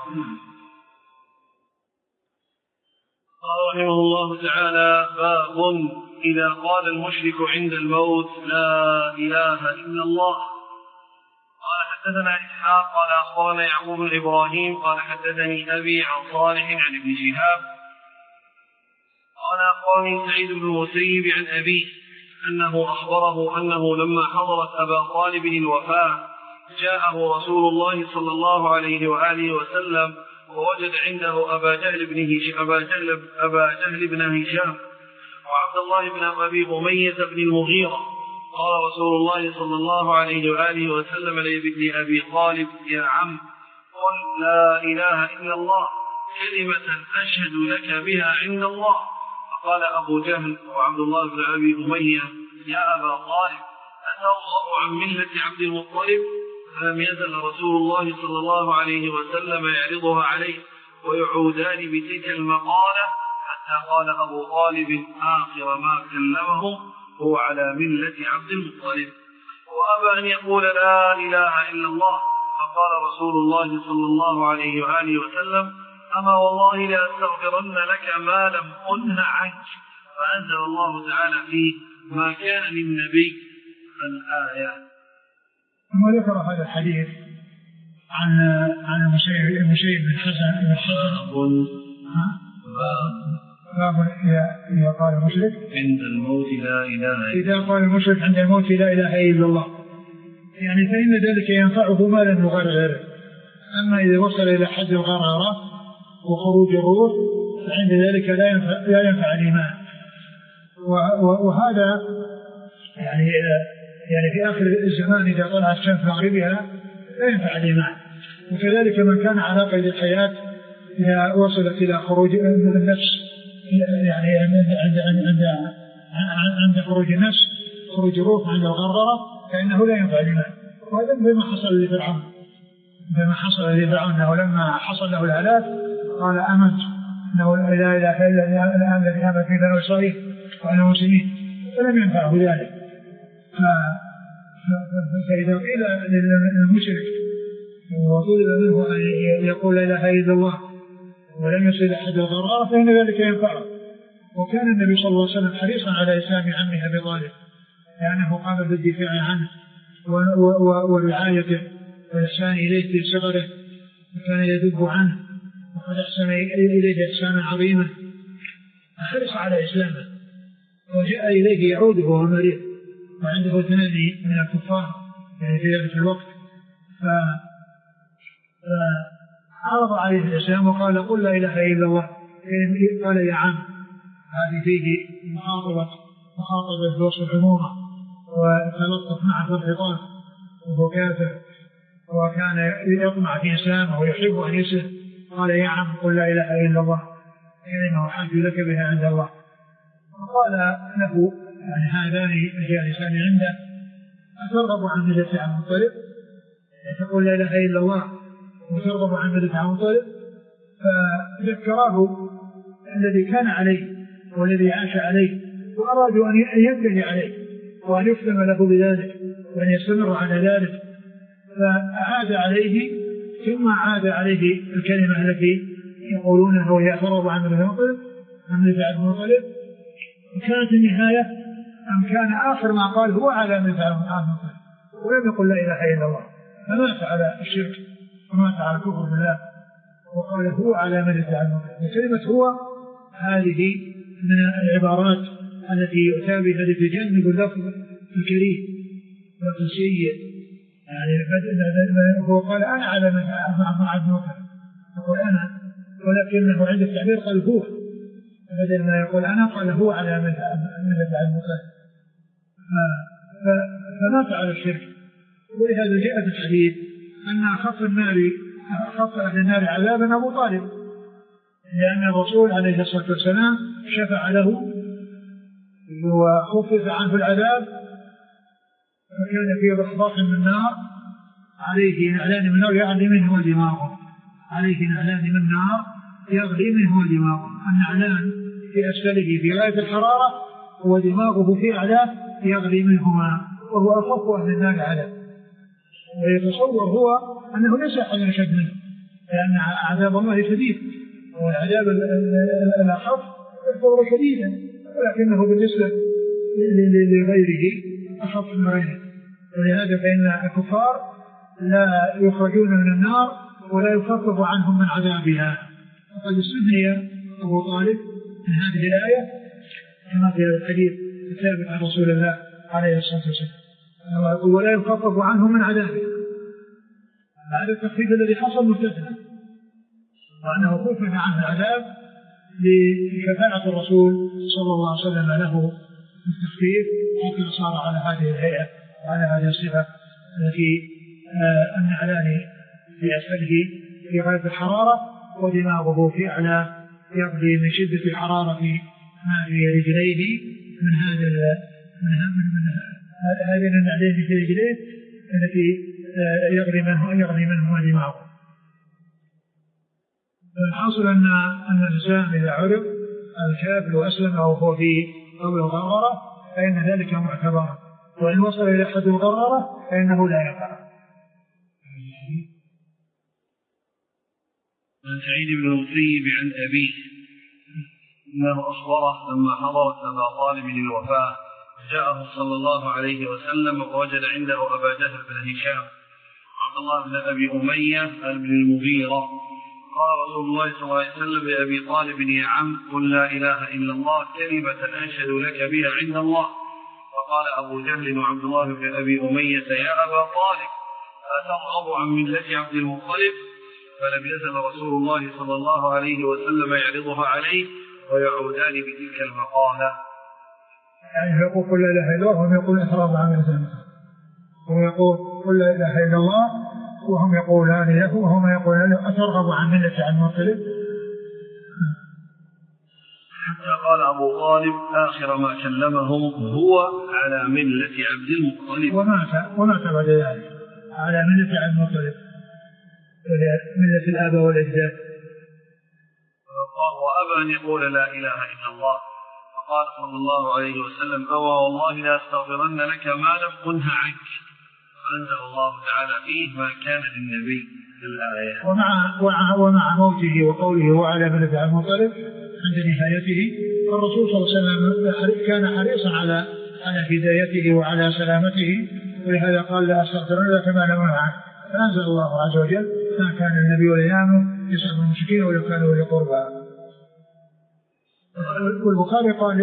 قال رحمه الله تعالى باب إذا قال المشرك عند الموت لا إله إلا الله. قال حدثنا إسحاق قال أخبرنا يعقوب بن إبراهيم قال حدثني أبي عن صالح عن ابن شهاب قال أخبرني سعيد بن المسيب عن أبيه أنه أخبره أنه لما حضرت أبا طالب الوفاة جاءه رسول الله صلى الله عليه وآله وسلم ووجد عنده أبا جهل بن هشام أبا جهل أبا جهل بن هشام وعبد الله بن أبي أمية بن المغيرة. قال رسول الله صلى الله عليه وآله وسلم لابن أبي طالب يا عم قل لا إله إلا الله كلمة أشهد لك بها عند الله. فقال أبو جهل وعبد الله بن أبي أمية يا أبا طالب أترغب عن ملة عبد المطلب؟ فلم يزل رسول الله صلى الله عليه وسلم يعرضها عليه ويعودان بتلك المقالة حتى قال أبو طالب آخر ما كلمه هو على ملة عبد المطلب وأبى أن يقول لا إله إلا الله. فقال رسول الله صلى الله عليه وآله وسلم أما والله لأستغفرن لك ما لم أنه عنك. فأنزل الله تعالى فيه ما كان للنبي الآية. ثم ذكر هذا الحديث عن عن المسيب بن حسن بن حسن باب إذا قال المشرك عند الموت لا إله إذا قال المشرك عند الموت لا إله إلا الله يعني فإن ذلك ينفعه ما لم يغرر. أما إذا وصل إلى حد الغرارة وخروج الروح فعند ذلك لا ينفع, لا ينفع الإيمان. وهذا يعني يعني في آخر الزمان إذا طلعت الشمس مغربها لا ينفع الإيمان. وكذلك من كان على قيد الحياة إذا وصلت إلى خروج النفس يعني عند عند عند عند خروج النفس خروج الروح عند الغرارة فإنه لا ينفع الإيمان. وهذا بما حصل لفرعون بما حصل لفرعون أنه لما حصل له الهلاك قال آمنت أنه لا إله إلا الله الذي آمن به بنو إسرائيل وأنا مسلمين، فلم ينفعه ذلك. فإذا قيل للمشرك وطلب منه أن يقول لا إله إلا الله ولم يصل أحد الضرار فإن ذلك ينفعه. وكان النبي صلى الله عليه وسلم حريصا على إسلام عمه أبي طالب لأنه قام بالدفاع عنه ورعايته والإحسان إليه في صغره، وكان يذب عنه وقد أحسن إليه إحسانا عظيما، فحرص على إسلامه وجاء إليه يعوده وهو مريض وعنده ثنائي من الكفار يعني في ذلك الوقت، فعرض عليه الإسلام وقال قل لا إله إلا الله. قال يا عم، هذه فيه مخاطبة مخاطبة بوصف العمومة وتلطف معه في الخطاب، وهو كافر وكان يطمع في إسلامه ويحب أن يسلم. قال يا عم قل لا إله إلا الله كلمة أحاج لك بها عند الله. وقال له يعني هذان الجالسان عنده أترغب عن ملة عبد المطلب؟ تقول لا إله إلا الله وترغب عن ملة عبد المطلب؟ فذكراه الذي كان عليه والذي عاش عليه وأرادوا أن ينتهي عليه وأن يسلم له بذلك وأن يستمر على ذلك، فأعاد عليه ثم عاد عليه الكلمة التي يقولونها وهي فرض عن ملة عبد المطلب. وكانت النهاية أم كان آخر ما قال هو على ملة عبد المطلب ولم يقل لا إله إلا الله، فمات على الشرك ومات على الكفر بالله وقال هو على ملة عبد المطلب. وكلمة هو هذه من العبارات التي يؤتى بها لتجنب اللفظ الكريم لفظ السيء، يعني هو قال أنا على ملة عبد المطلب يقول أنا، ولكنه عند التعبير قال هو بدل ما يقول أنا قال هو على ملة عبد المطلب، فمات على الشرك. ولهذا جاء في الحديث أن أخف النار أخف أهل النار عذابا أبو طالب، لأن الرسول عليه الصلاة والسلام شفع له وخفف عنه العذاب، فكان في ضحضاح من النار عليه نعلان من نار يغلي منه دماغه، عليه نعلان من نار يغلي منه دماغه، النعلان في أسفله في غاية الحرارة ودماغه في أعلاه يغلي منهما، وهو أخف أهل النار عذاب. ويتصور هو أنه ليس أحد أشد منه، لأن عذاب الله شديد والعذاب الأخف يعتبر شديدا، ولكنه بالنسبة لغيره أخف من غيره. ولهذا فإن الكفار لا يخرجون من النار ولا يخفف عنهم من عذابها. وقد استثني أبو طالب من هذه الآية كما في الحديث الثابت عن رسول الله عليه الصلاة والسلام، ولا يخفف عنهم من عذابها. هذا التخفيف الذي حصل مستثنى، وأنه خفف عنه العذاب لشفاعة الرسول صلى الله عليه وسلم له بالتخفيف حتى صار على هذه الهيئة وعلى هذه الصفة التي النعلان في أسفله في غاية الحرارة ودماغه في أعلى يغلي من شدة الحرارة ما في رجليه من هذا من هذين النعلين في رجليه التي يغلي منه يغلي منه دماغه. فالحاصل أن أن الإنسان إذا عرف الكافر وأسلم أو هو في قبل الغرغرة فإن ذلك معتبر، وإن وصل إلى حد الغرغرة فإنه لا يقع. عن سعيد بن المسيب عن أبيه أنه أخبره لما حضرت أبا طالب الوفاة جاءه صلى الله عليه وسلم ووجد عنده أبا جهل بن هشام عبد الله بن أبي أمية بن المغيرة. قال رسول الله صلى الله عليه وسلم لأبي طالب يا عم قل لا إله إلا الله كلمة أنشد لك بها عند الله. فقال أبو جهل وعبد الله بن أبي أمية يا أبا طالب أترغب عن ملة عبد المطلب؟ فلم يزل رسول الله صلى الله عليه وسلم يعرضها عليه ويعودان بتلك المقالة. يعني يقول قل لا إله إلا الله وهم يقول أترغب عن ملة المطلب، هو يقول قل لا إله إلا الله وهم يقولان له وهم يقولان له أترغب عن ملة عبد المطلب؟ حتى قال أبو طالب آخر ما كلمهم هو على ملة عبد المطلب، ومات ومات بعد ذلك على ملة عبد المطلب ملة الآباء والأجداد. وأبى أن يقول لا إله إلا الله، فقال صلى الله عليه وسلم: أوى والله لا أستغفرن لك ما لم أنه عنك. فأنزل الله تعالى فيه: ما كان للنبي الآية. ومع, ومع, ومع موته وقوله وعلى بن عبد المطلب عند نهايته، الرسول صلى الله عليه وسلم كان حريصا على على هدايته وعلى سلامته، ولهذا قال: لا أستغفرن لك ما لم أنه عنك. فأنزل الله عز وجل: ما كان النبي والإمام يسأل المشركين ولو كانوا أولي قربى. والبخاري قال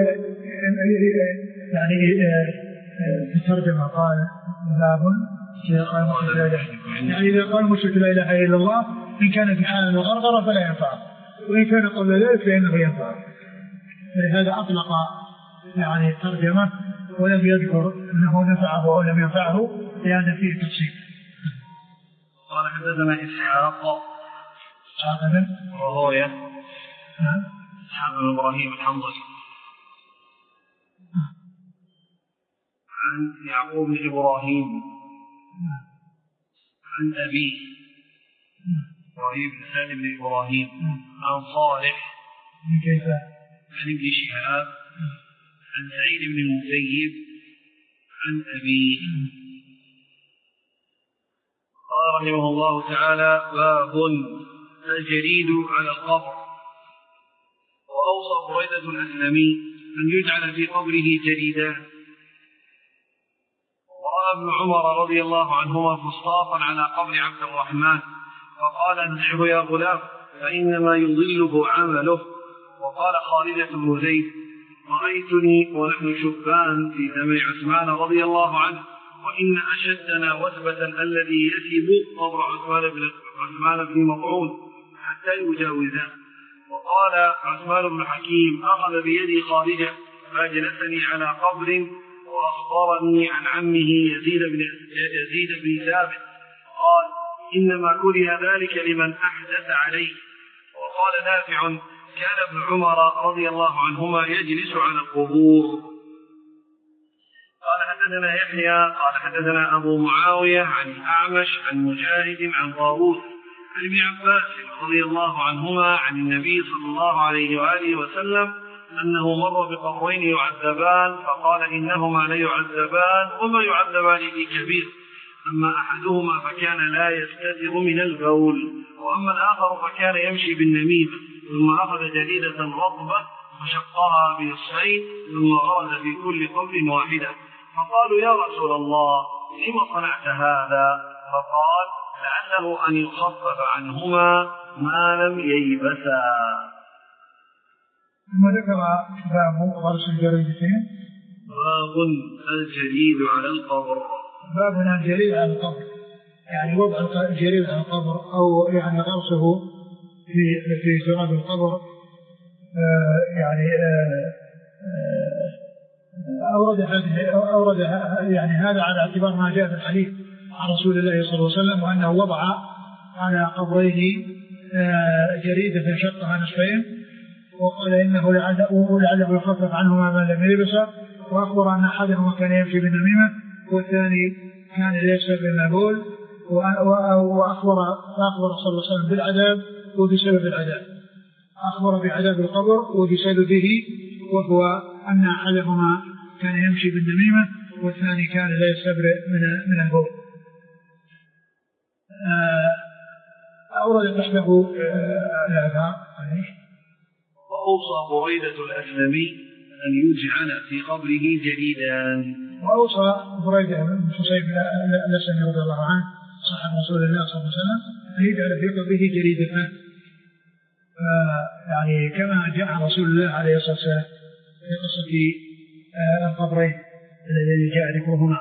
يعني في الترجمة قال: باب إذا قال المشرك لا إله، يعني إذا قال المشرك لا إله إلا الله إن كان في حال الغرغرة فلا ينفعه، وإن كان قبل ذلك فإنه ينفعه. ولهذا أطلق يعني الترجمة ولم يذكر أنه نفعه أو لم ينفعه، لأن فيه تفصيل. قال: حدثنا إسحاق إسحاق بن راهويه إسحاق بن إبراهيم الحنظلي عن يعقوب بن إبراهيم عن أبيه إبراهيم بن سالم بن إبراهيم عن صالح عن ابن شهاب عن سعيد بن المسيب عن أبيه. قال رحمه الله تعالى: باب الجريد على القبر. وأوصى بريدة الأسلمي أن يجعل في قبره جريدا. ورأى ابن عمر رضي الله عنهما فسطاطا على قبر عبد الرحمن، فقال: انزعه يا غلام فإنما يضله عمله. وقال خالدة بن زيد: رأيتني ونحن شبان في زمن عثمان رضي الله عنه، وإن أشدنا وثبة الذي يثب قبر عثمان بن عثمان بن مطعون حتى يجاوزه. وقال عثمان بن حكيم: أخذ بيدي خارجة فأجلسني على قبر وأخبرني عن عمه يزيد بن يزيد بن ثابت قال: إنما كره ذلك لمن أحدث عليه. وقال نافع: كان ابن عمر رضي الله عنهما يجلس على القبور. قال حدثنا يحيى قال حدثنا أبو معاوية عن الأعمش عن مجاهد عن طاووس عن ابن عباس رضي الله عنهما عن النبي صلى الله عليه وآله وسلم أنه مر بقبرين يعذبان، فقال: إنهما ليعذبان وما يعذبان في كبير، أما أحدهما فكان لا يستتر من البول، وأما الآخر فكان يمشي بالنميمة، ثم أخذ جريدة رطبة فشقها بالصيد ثم غرز في كل قبر واحدة. فقالوا: يا رسول الله لما صنعت هذا؟ فقال: لعله أن يخفف عنهما ما لم ييبسا. ثم ذكر باب غرس الجريدتين. باب الجريد على القبر. باب الجريد على القبر، يعني وضع الجريد على القبر أو يعني غرسه في في تراب القبر. آه يعني آه آه أورد هذه أورد يعني هذا على اعتبار ما جاء في الحديث عن رسول الله صلى الله عليه وسلم، وأنه وضع على قبريه جريدة شقها نصفين، وقال إنه لعله يخفف عنهما ما لم يلبس، وأخبر أن أحدهما كان يمشي بالنميمة والثاني كان ليس بالمبول، وأخبر فأخبر صلى الله عليه وسلم بالعذاب وبسبب العذاب، أخبر بعذاب القبر وبسببه، وهو أن أحدهما كان يمشي بالنميمة والثاني كان لا يستبرئ من من البول. أورد تحته الآثار. وأوصى بريدة الأسلمي أن يجعل في قبره جريدا. وأوصى بريدة بن حصيب الأسلمي رضي الله عنه صاحب رسول الله صلى الله عليه وسلم أن يجعل في قبره جريدتان، يعني كما جاء رسول الله عليه الصلاة والسلام في قصة القبرين الذي جاء ذكرهما.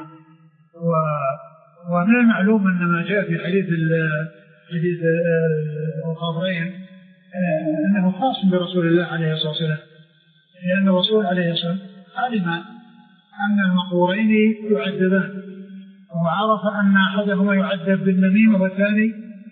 ومن المعلوم أن ما جاء في حديث حديث القبرين أنه خاص برسول الله عليه الصلاة والسلام، لأن الرسول عليه الصلاة والسلام علم أن المقبورين يعذبان، وعرف أن أحدهما يعذب بالنميمة والثاني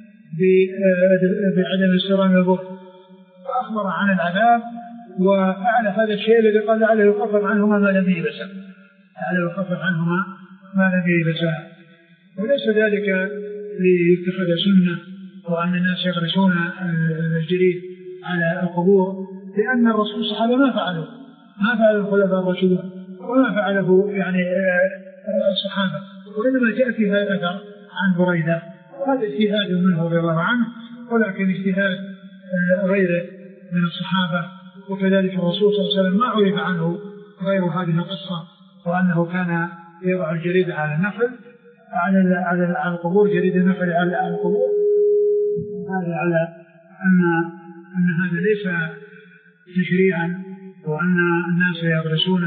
بعدم الاسترام البول، فأخبر عن العذاب وفعل هذا الشيء الذي قال لعله يخفف عنهما ما لم يلبسا، لعله يخفف عنهما ما لم يلبسا. وليس ذلك ليتخذ سنة وأن الناس يغرسون الجريد على القبور، لأن الرسول الصحابة ما فعلوا ما فعل الخلفاء الراشدون وما فعله يعني الصحابة، وإنما جاء في هذا الأثر عن بريدة، وهذا اجتهاد منه رضي الله عنه، ولكن اجتهاد غيره من الصحابة. وكذلك الرسول صلى الله عليه وسلم ما عرف عنه غير هذه القصة، وأنه كان يضع الجريد على النخل على على القبور، جريد النخل على القبور، هذا على أن أن هذا ليس تشريعا، وأن الناس يغرسون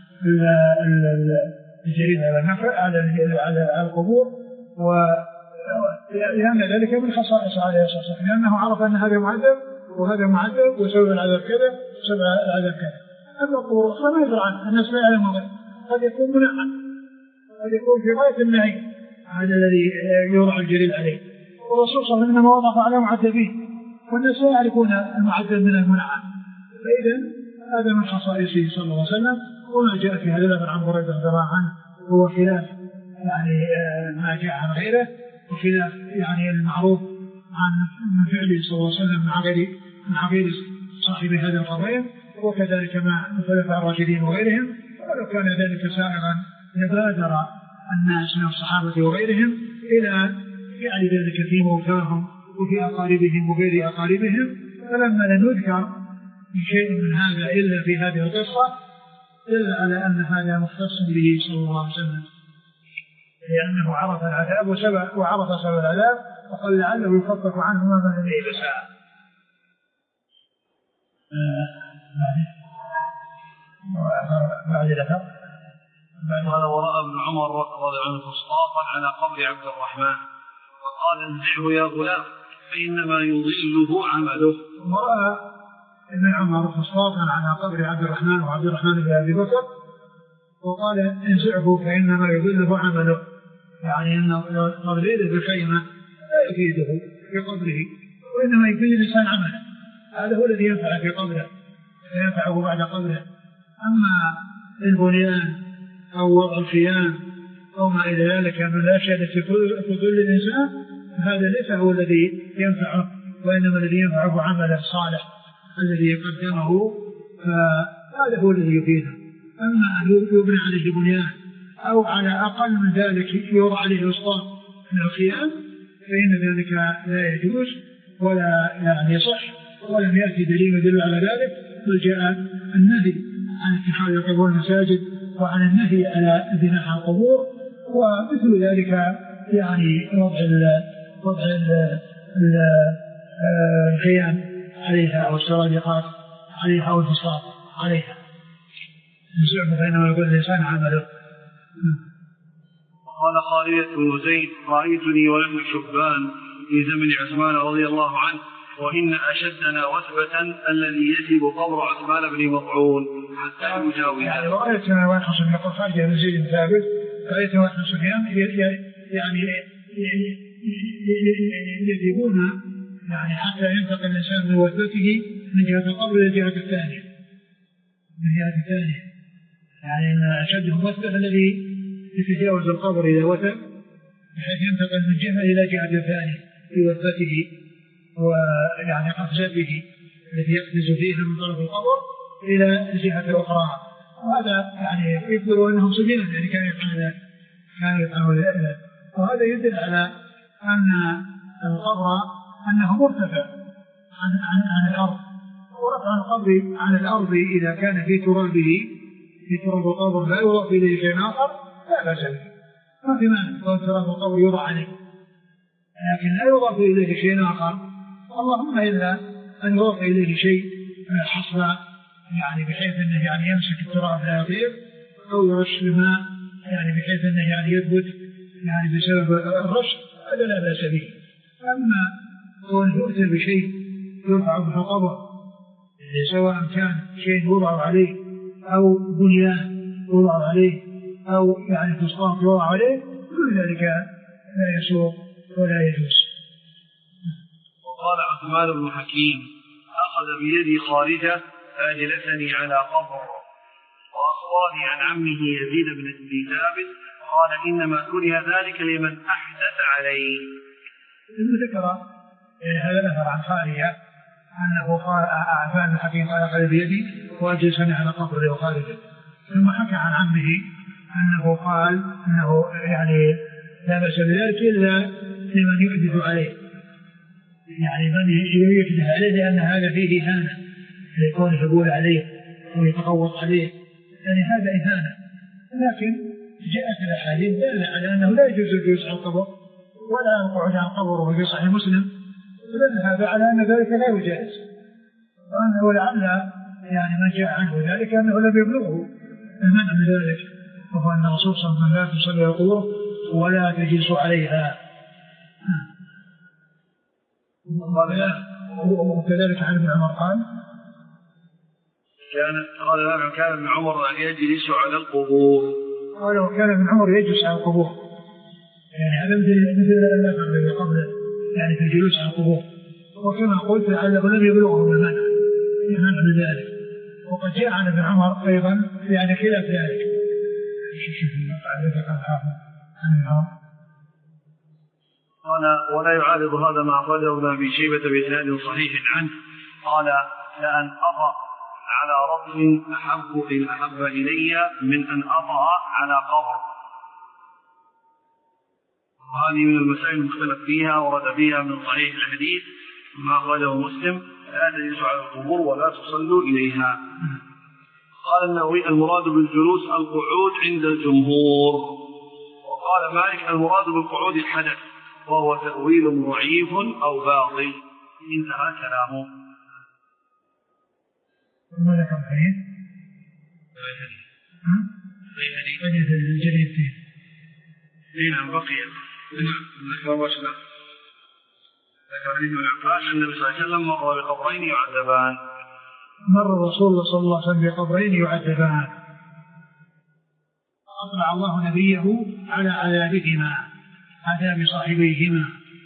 الجريد على النخل على على القبور، ولأن ذلك من خصائص عليه الصلاة والسلام، لأنه عرف أن هذا معذب وهذا معذب وسبب العذاب كذا وسبب العذاب كذا. أما القبور فما يدرى عنه، الناس لا يعلمون، قد يكون منعا، قد يكون في غاية النهي هذا الذي يوضع الجريد عليه، والرسول صلى الله عليه وسلم وضع على معذبين، والناس لا يعرفون المعذب من المنعم، فإذا هذا من خصائصه صلى الله عليه وسلم. وما جاء في هذا الأثر عن بريدة رضي الله عنه هو خلاف يعني ما جاء عن غيره، وخلاف يعني المعروف عن فعله صلى الله عليه وسلم مع غير مع غير صاحب هذا القضية، وكذلك مع الخلفاء الراشدين وغيرهم. ولو كان ذلك سائغا لبادر الناس من الصحابة وغيرهم إلى فعل ذلك في موتاهم وفي أقاربهم وغير أقاربهم، فلما لم يذكر شيء من هذا إلا في هذه القصة دل على أن هذا مختص به صلى الله عليه وسلم، لأنه عرف العذاب وسبب وعرف سبب العذاب، وقال لعله يخفف عنه ما من إليه بساء. بعد الأثر قال ورأى ابن عمر رضي الله عنه فسطاطا على قبر عبد الرحمن فقال انزعه يا غلام فإنما يضله عمله. ورأى ابن عمر فسطاطا على قبر عبد الرحمن وعبد الرحمن بن أبي بكر وقال انزعه فإنما يضله عمله، يعني أن تضليله بخيمة لا يفيده في قبره، وإنما يفيد الإنسان عمله، هذا هو الذي ينفع في قبره ينفعه بعد قبره. أما البنيان أو وضع الخيام أو ما إلى ذلك من الأشياء التي تضل الإنسان هذا ليس هو الذي ينفعه، وإنما الذي ينفعه عمله الصالح الذي يقدمه، فهذا هو الذي يفيده. أما أن يبنى عليه بنيان أو على أقل من ذلك يوضع عليه أسطار من الخيام فإن ذلك لا يجوز ولا يعني يصح، ولم يأتي دليل يدل على ذلك، بل جاء النهي عن اتخاذ القبور المساجد وعن النهي على البناء على القبور، ومثل ذلك يعني وضع ال وضع ال الخيام عليها أو السرادقات عليها أو الفسطاط عليها. نزعه فإنما يقول الإنسان عمله. وقال خالد بن زيد رأيتني ونحن شبان في زمن عثمان رضي الله عنه وإن أشدنا وثبة الذي يجب قبر عثمان بن مطعون حتى يجاوز. يعني رأيتنا ونحن سفيان يقول خالد بن زيد ثابت رأيتنا ونحن سفيان يعني يجبون يعني حتى ينتقل الإنسان من وثبته من جهة القبر إلى الجهة الثانية من جهة الثانية، يعني أن أشدهم وثبة الذي يتجاوز القبر إلى وثب بحيث ينتقل من جهة إلى جهة ثانية في وثبته ويعني قفزته التي يقفز فيها من طرف القبر إلى الجهة الأخرى. وهذا يعني يقولون أنهم سبيلا يعني كانوا يفعلون ذلك كانوا يفعلون ذلك، وهذا يدل على أن القبر أنه مرتفع عن, عن, عن الأرض، ورفع القبر عن الأرض إذا كان في ترابه في تراب القبر لا يضاف إليه شيء آخر لا بأس به، ما في مانع لو تراب القبر يوضع عليه، لكن لا يضاف إليه شيء آخر، اللهم إلا أن يضاف إليه شيء حصر يعني بحيث أنه يعني يمسك التراب لا يطير، أو يرش الماء يعني بحيث أنه يعني يثبت يعني بسبب الرش، هذا لا بأس به. أما كون يؤتى بشيء يرفع به القبر سواء كان شيء يوضع عليه أو بنيان يوضع عليه أو يعني فسطاط يوضع عليه، كل ذلك لا يسوق ولا يجوز. وقال عثمان بن حكيم أخذ بيدي خارجة فأجلسني على قبر وأخبرني عن عمه يزيد بن أبي ثابت قال إنما كره ذلك لمن أحدث عليه. ثم ذكر هذا الأثر عن خارجة أنه قال أعفان الحكيم قال أخذ بيدي وأجلسني على قبره وخالده. ثم حكى عن عمه أنه قال أنه يعني لا بأس بذلك إلا لمن يحدث عليه، يعني من يحدث عليه لأن هذا فيه إهانة يكون يقول عليه ويتقوط عليه، يعني هذا إهانة. لكن جاءت الأحاديث دالة على أنه لا يجوز الجلوس على القبر ولا القعود على القبر، وفي صحيح مسلم فدل هذا على أن ذلك لا يجوز، وأنه لعل يعني ما جاء عنه ذلك أنه لم يبلغه المنع من ذلك، وهو أن الرسول صلى الله عليه وسلم لا تصلي على القبور ولا تجلس عليها. وكذلك عن ابن عمر قال كان قال كان ابن عمر أن يجلس على القبور، قال وكان ابن عمر يجلس على القبور، يعني هذا مثل مثل لا تنبغي قبل يعني في الجلوس على القبور، وكما قلت لعله لم يبلغه المنع المنع من ذلك. وقد جاء عن ابن عمر أيضا يعني خلاف ذلك. قال ولا يعارض هذا ما أخرجه ابن أبي شيبة بإسناد صحيح عنه قال لأن أضع على رطب أحب إن أحب إلي من أن أضع على قبر. وهذه من المسائل المختلف فيها ورد فيها من صحيح الحديث ما أخرجه مسلم لا تجلسوا على القبور ولا تصلوا إليها. قال النووي المراد بالجلوس القعود عند الجمهور، وقال مالك المراد بالقعود الحدث وهو تأويل ضعيف أو باطل. انتهى كلامه. ماذا كان حديث؟ حديث حديث الجريدتين. نعم بقي. ذكر وشنا. ذكر ابن عباس أن النبي صلى الله عليه وسلم مر بقبرين يعذبان. مر رسول صلى الله عليه وسلم بقبرين يعذبان، أطلع الله نبيه على عذابهما عذاب صاحبيهما،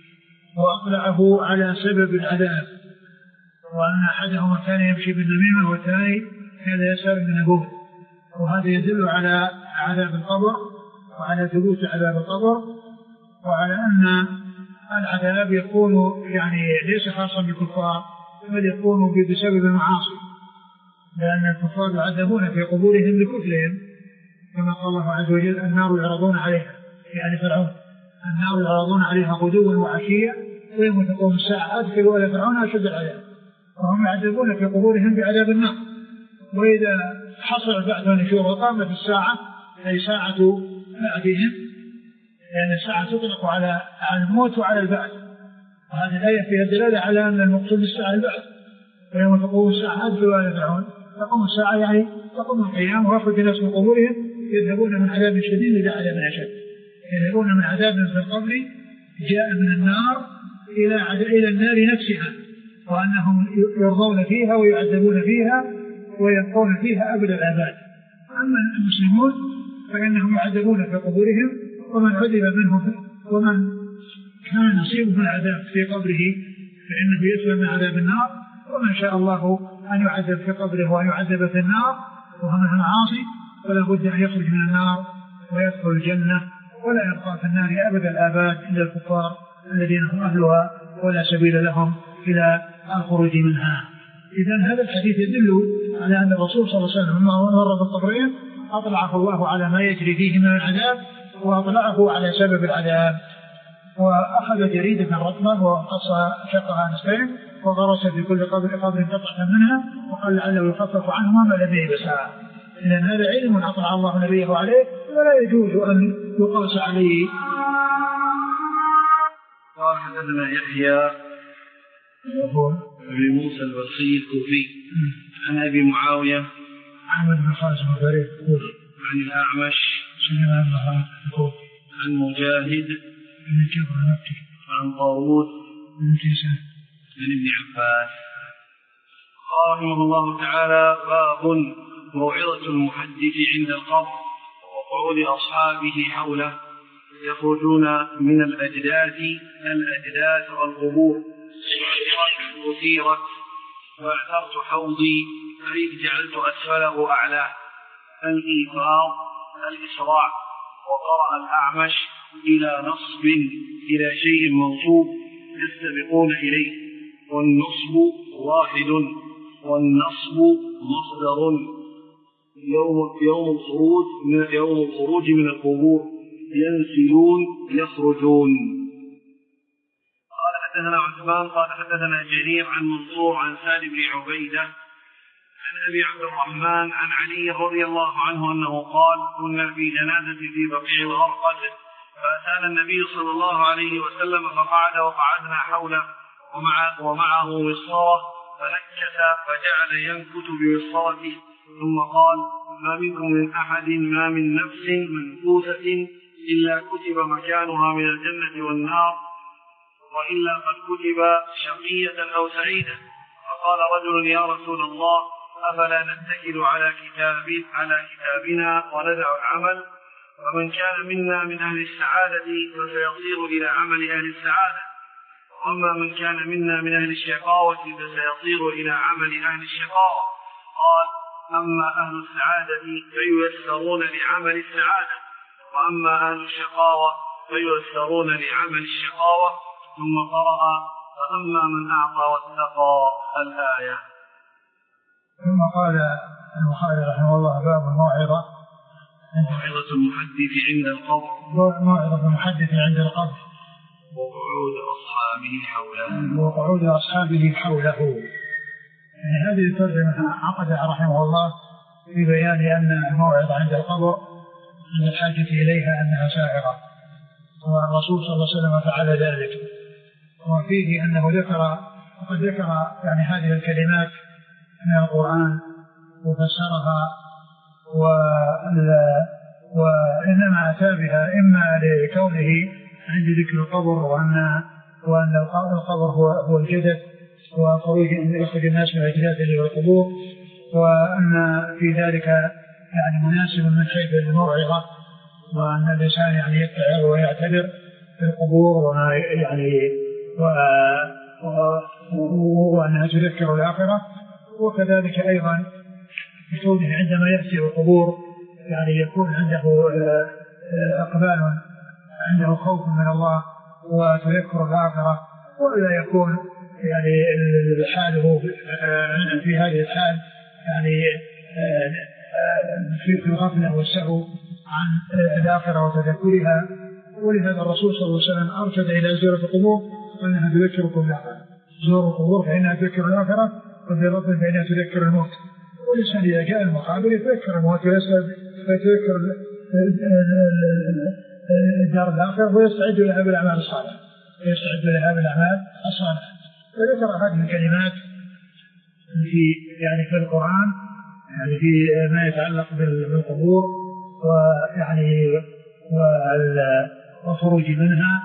وأطلعه على سبب العذاب، وأن أحدهما كان يمشي بالنميمة والثاني كان يسار من أبوه، وهذا يدل على عذاب القبر وعلى ثبوت عذاب القبر، وعلى أن العذاب يكون يعني ليس خاصا بالكفار بل يكون بسبب المعاصي، لأن الكفار يعذبون في قبورهم بكفرهم كما قال الله عز وجل النار يعرضون عليها، يعني فرعون النار يعرضون عليها غدوا وعشيا ويوم تقوم الساعة أدخلوا إلى فرعون أشد العذاب، وهم يعذبون في قبورهم بعذاب النار. وإذا حصل البعث والنشور وقامت الساعة أي ساعة بعثهم، لأن يعني الساعة تطلق على الموت وعلى البعث، وهذه الآية فيها دلالة على أن المقصود الساعة البعث. ويوم تقوم الساعة أدخلوا إلى فرعون تقوم الساعة يعني تقوم القيام ويخرج الناس من قبورهم يذهبون من عذاب شديد إلى عذاب أشد، يذهبون من عذاب في القبر جاء من النار إلى إلى النار نفسها، وأنهم يرضون فيها ويعذبون فيها ويبقون فيها أبد الآباد. أما المسلمون فإنهم يعذبون في قبورهم، ومن عذب منهم ومن كان نصيبه من العذاب في قبره فإنه يسلم من عذاب النار، ومن شاء الله أن يعذب في قبره وأن يعذب في النار وهو من العاصي فلا بد أن يخرج من النار ويدخل الجنة، ولا يبقى في النار أبد الآباد إلا الكفار الذين هم أهلها ولا سبيل لهم إلى الخروج منها. إذن هذا الحديث يدل على أن الرسول صلى الله عليه وسلم لما مر بالقبرين أطلعه الله على ما يجري فيه من العذاب وأطلعه على سبب العذاب، وأخذ جريدة رطبة وقص شقها نصفين وغرس في كل قبر قبر قطعة منها وقال لعله يخفف عنهما ما لم يلبسها. إذن هذا علم أطلع الله نبيه عليه ولا يجوز أن يقاس عليه. قال حدثنا يحيى بن موسى البصري الكوفي عن أبي معاوية أحمد بن خازم الفريق عن الأعمش سليمان بن خالد الكوفي عن مجاهد بن جبر النبتي عن طاووس بن كيسان عن ابن عباس قال رحمه الله تعالى باب موعظة المحدث عند القبر وقعود أصحابه حوله يخرجون من الأجداث الأجداث والقبور وثيرت واعترت حوضي أي جعلت أسفله أعلاه الإيقاظ الإسراع. وقرأ الأعمش إلى نصب إلى شيء منصوب يستبقون إليه والنصب واحد والنصب مصدر يوم يوم الخروج من يوم الخروج من القبور ينسلون يخرجون. قال حدثنا عثمان قال حدثنا جرير عن منصور عن سالم بن عبيدة عن أبي عبد الرحمن عن علي رضي الله عنه أنه قال كنا في جنازة في بقيع الغرقد فأتانا النبي صلى الله عليه وسلم فقعد وقعدنا حوله ومع ومعه مصارة فنكت فجعل ينكت بمصارته ثم قال ما منكم من أحد ما من نفس منفوسة إلا كتب مكانها من الجنة والنار وإلا قد كتب شقية أو سعيدة. فقال رجل يا رسول الله أفلا نتكل على كتاب على كتابنا وندع العمل ومن كان منا من أهل السعادة فسيصير إلى عمل أهل السعادة وأما من كان منا من أهل الشقاوة فسيصير إلى عمل أهل الشقاوة. قال أما أهل السعادة فييسرون لعمل السعادة وأما أهل الشقاوة فييسرون لعمل الشقاوة. ثم قرأ فأما من أعطى واتقى الآية. ثم قال البخاري رحمه الله باب الموعظة موعظة المحدث عند القبر موعظة المحدث عند القبر وقعود أصحابه حوله وقعود أصحابه حوله. يعني هذه الترجمة عقدها رحمه الله في بيان أن الموعظة عند القبر عند الحاجة إليها أنها سائغة والرسول صلى الله عليه وسلم فعل ذلك. وفيه أنه ذكر وقد ذكر يعني هذه الكلمات من القرآن وفسرها وإنما أتى بها إما لكونه عند ذكر القبر وأن وأن القبر هو هو الجدث وخروج يخرج الناس من الأجداث إلى القبور وأن في ذلك يعني مناسب من حيث الموعظة وأن الإنسان يعني يتعظ ويعتبر في القبور وما يعني وأنها تذكر الآخرة. وكذلك أيضا بكونه عندما يأتي القبور يعني يكون عنده أقبال عنده خوف من الله وتذكر الآخرة ولا يكون يعني حاله في هذه الحال يعني في الغفلة والسهو عن الآخرة وتذكرها. ولهذا الرسول صلى الله عليه وسلم أرشد إلى زيارة القبور وأنها تذكركم الآخرة. زوروا القبور فإنها تذكر الآخرة وفي رب فإنها تذكر الموت. والإنسان إذا جاء المقابر يتذكر الموت ويتذكر الدار الآخرة ويستعد لها بالأعمال الصالحة ويستعد لها بالأعمال الصالحة. فذكر هذه الكلمات في يعني في القرآن يعني في ما يتعلق بالقبور ويعني والخروج منها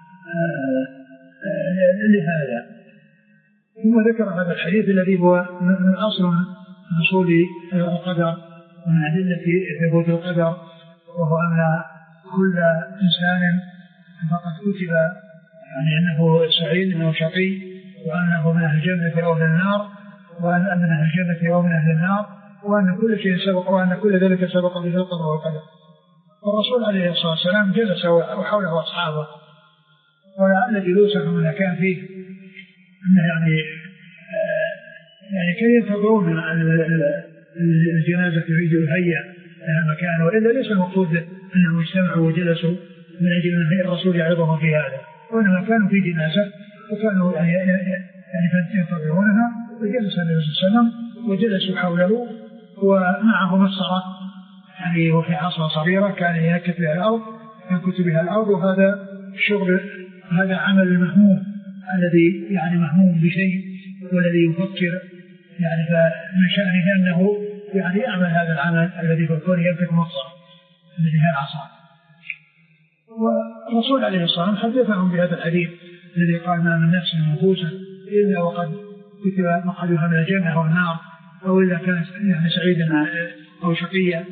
لهذا. ثم ذكر هذا الحديث الذي هو من أصل من أصول القدر ومن أدلة ثبوت القدر وهو أن كل إنسان فقد كتب يعني أنه سعيد أنه شقي وأنه من أهل الجنة أو من النار وأن من أهل الجنة أو من أهل النار وأن كل شيء سبق وأن كل ذلك سبق به القدر والقدر. والرسول عليه الصلاة والسلام جلس وحوله أصحابه ولعل جلوسه من مكان فيه أنه يعني يعني كي ينتظرون الجنازة في الهيئة لها مكان وإلا ليس المقصود أنهم اجتمعوا وجلسوا من أجل أن الرسول يعرضهم في هذا وإنما كانوا في جنازة وكانوا يعني يعني ينتظرونها وجلس النبي صلى الله عليه وسلم وجلسوا حوله ومعه مسطرة يعني وفي عصا صغيرة كان ينكت بها الأرض ينكت بها الأرض. وهذا شغل هذا عمل المهموم الذي يعني مهموم بشيء والذي يفكر يعني فمن شأنه أنه يعني يعمل هذا العمل الذي في الكون ينكت مسطرة الذي هي العصا. والرسول عليه الصلاة والسلام حدثهم بهذا الحديث الذي قال ما من نفس منفوسة إلا وقد كتب مقعدها من الجنة أو النار أو إلا كان يعني سعيدا أو شقيا.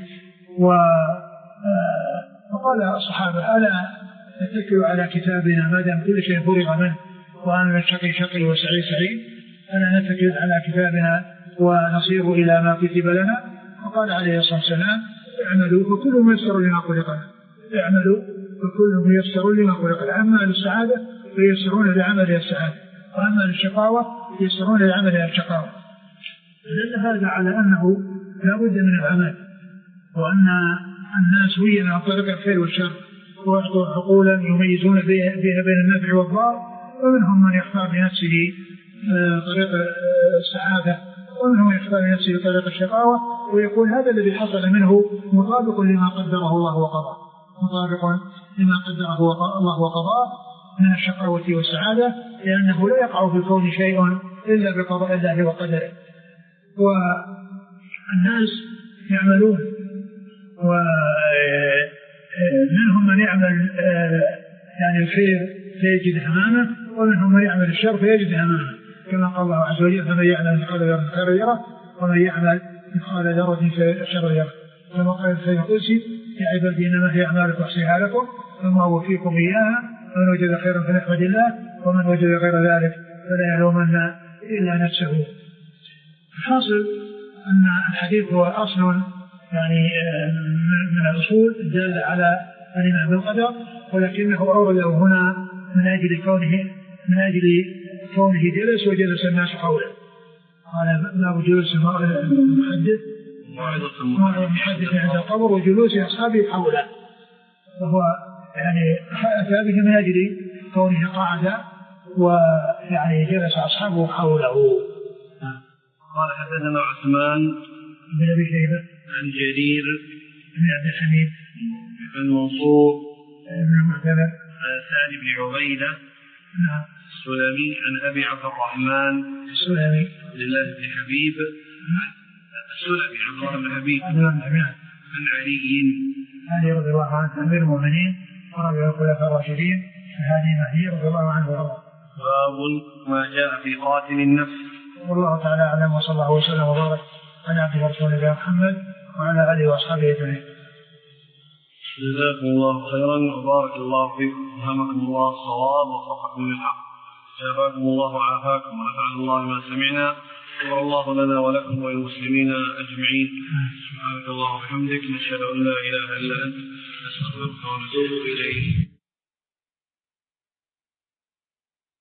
وقال الصحابة ألا نتكل على كتابنا ما دام كل شيء فرغ منه وأن الشقي شقي والسعيد سعيد ألا نتكل على كتابنا ونصير إلى ما كتب لنا. وقال عليه الصلاة والسلام اعملوا فكل ميسر لما خلق له اعملوا فكل ميسر لما خلق له. أما للسعادة فيسرون بعمل السعادة وأما للشقاوة يسرون العمل إلى الشقاوة. دل هذا على أنه لا بد من العمل، وأن الناس وين عن طريق الخير والشر، ويعطوا عقولا يميزون بها بين النفع والضار، ومنهم من يختار لنفسه طريق السعادة، ومنهم يختار لنفسه طريق الشقاوة، ويقول هذا الذي حصل منه مطابق لما قدره الله وقضاه، مطابق لما قدره الله وقضاه من الشقاوة والسعادة، لأنه لا يقع في الكون شيء إلا بقضاء الله وقدره. والناس يعملون، ومنهم من يعمل يعني الخير فيجد أمامه، ومنهم من يعمل الشر فيجد أمامه، كما قال الله عز وجل فمن يعمل مثقال ذرة خيرا يره ومن يعمل مثقال ذرة شرا يره. كما قال في القدس يا عبادي إنما هي أعمالكم أحصيها لكم ثم أوفيكم إياها ومن وجد خيرا فليحمد الله ومن وجد غير ذلك فلا يلومن إلا نفسه. الحاصل أن الحديث هو أصل يعني من الأصول الدالة على الإيمان بالقدر، ولكنه أورده هنا من أجل كونه من أجل كونه جلس وجلس الناس حوله. قال باب جلوس المحدث المحدث عند القبر وجلوس أصحابه حوله، وهو يعني أتى به من أجل كونه قعد ويعني جلس أصحابه حوله. قال حدثنا عثمان بن أبي شيبة عن جرير بن عبد الحميد بن منصور بن المعتمر عن سعد بن عبيدة نعم السلمي عن أبي عبد الرحمن السلمي عبد الله بن حبيب السلمي عبد الله بن حبيب عن علي علي رضي الله عنه أمير المؤمنين ورابع الخلفاء الراشدين هذه مهدي رضي الله عنه وارضاه. باب ما جاء في قاتل النفس. والله تعالى أعلم، وصلى الله وسلم وبارك على عبده ورسوله محمد وعلى آله وأصحابه أجمعين. جزاكم الله خيرا وبارك الله فيكم، ألهمكم الله الصواب ووفقكم للحق، شفاكم الله وعافاكم ونفعنا الله ما سمعنا، غفر الله لنا ولكم وللمسلمين أجمعين. سبحانك اللهم وبحمدك، نشهد أن لا إله إلا أنت، نستغفرك ونتوب إليك.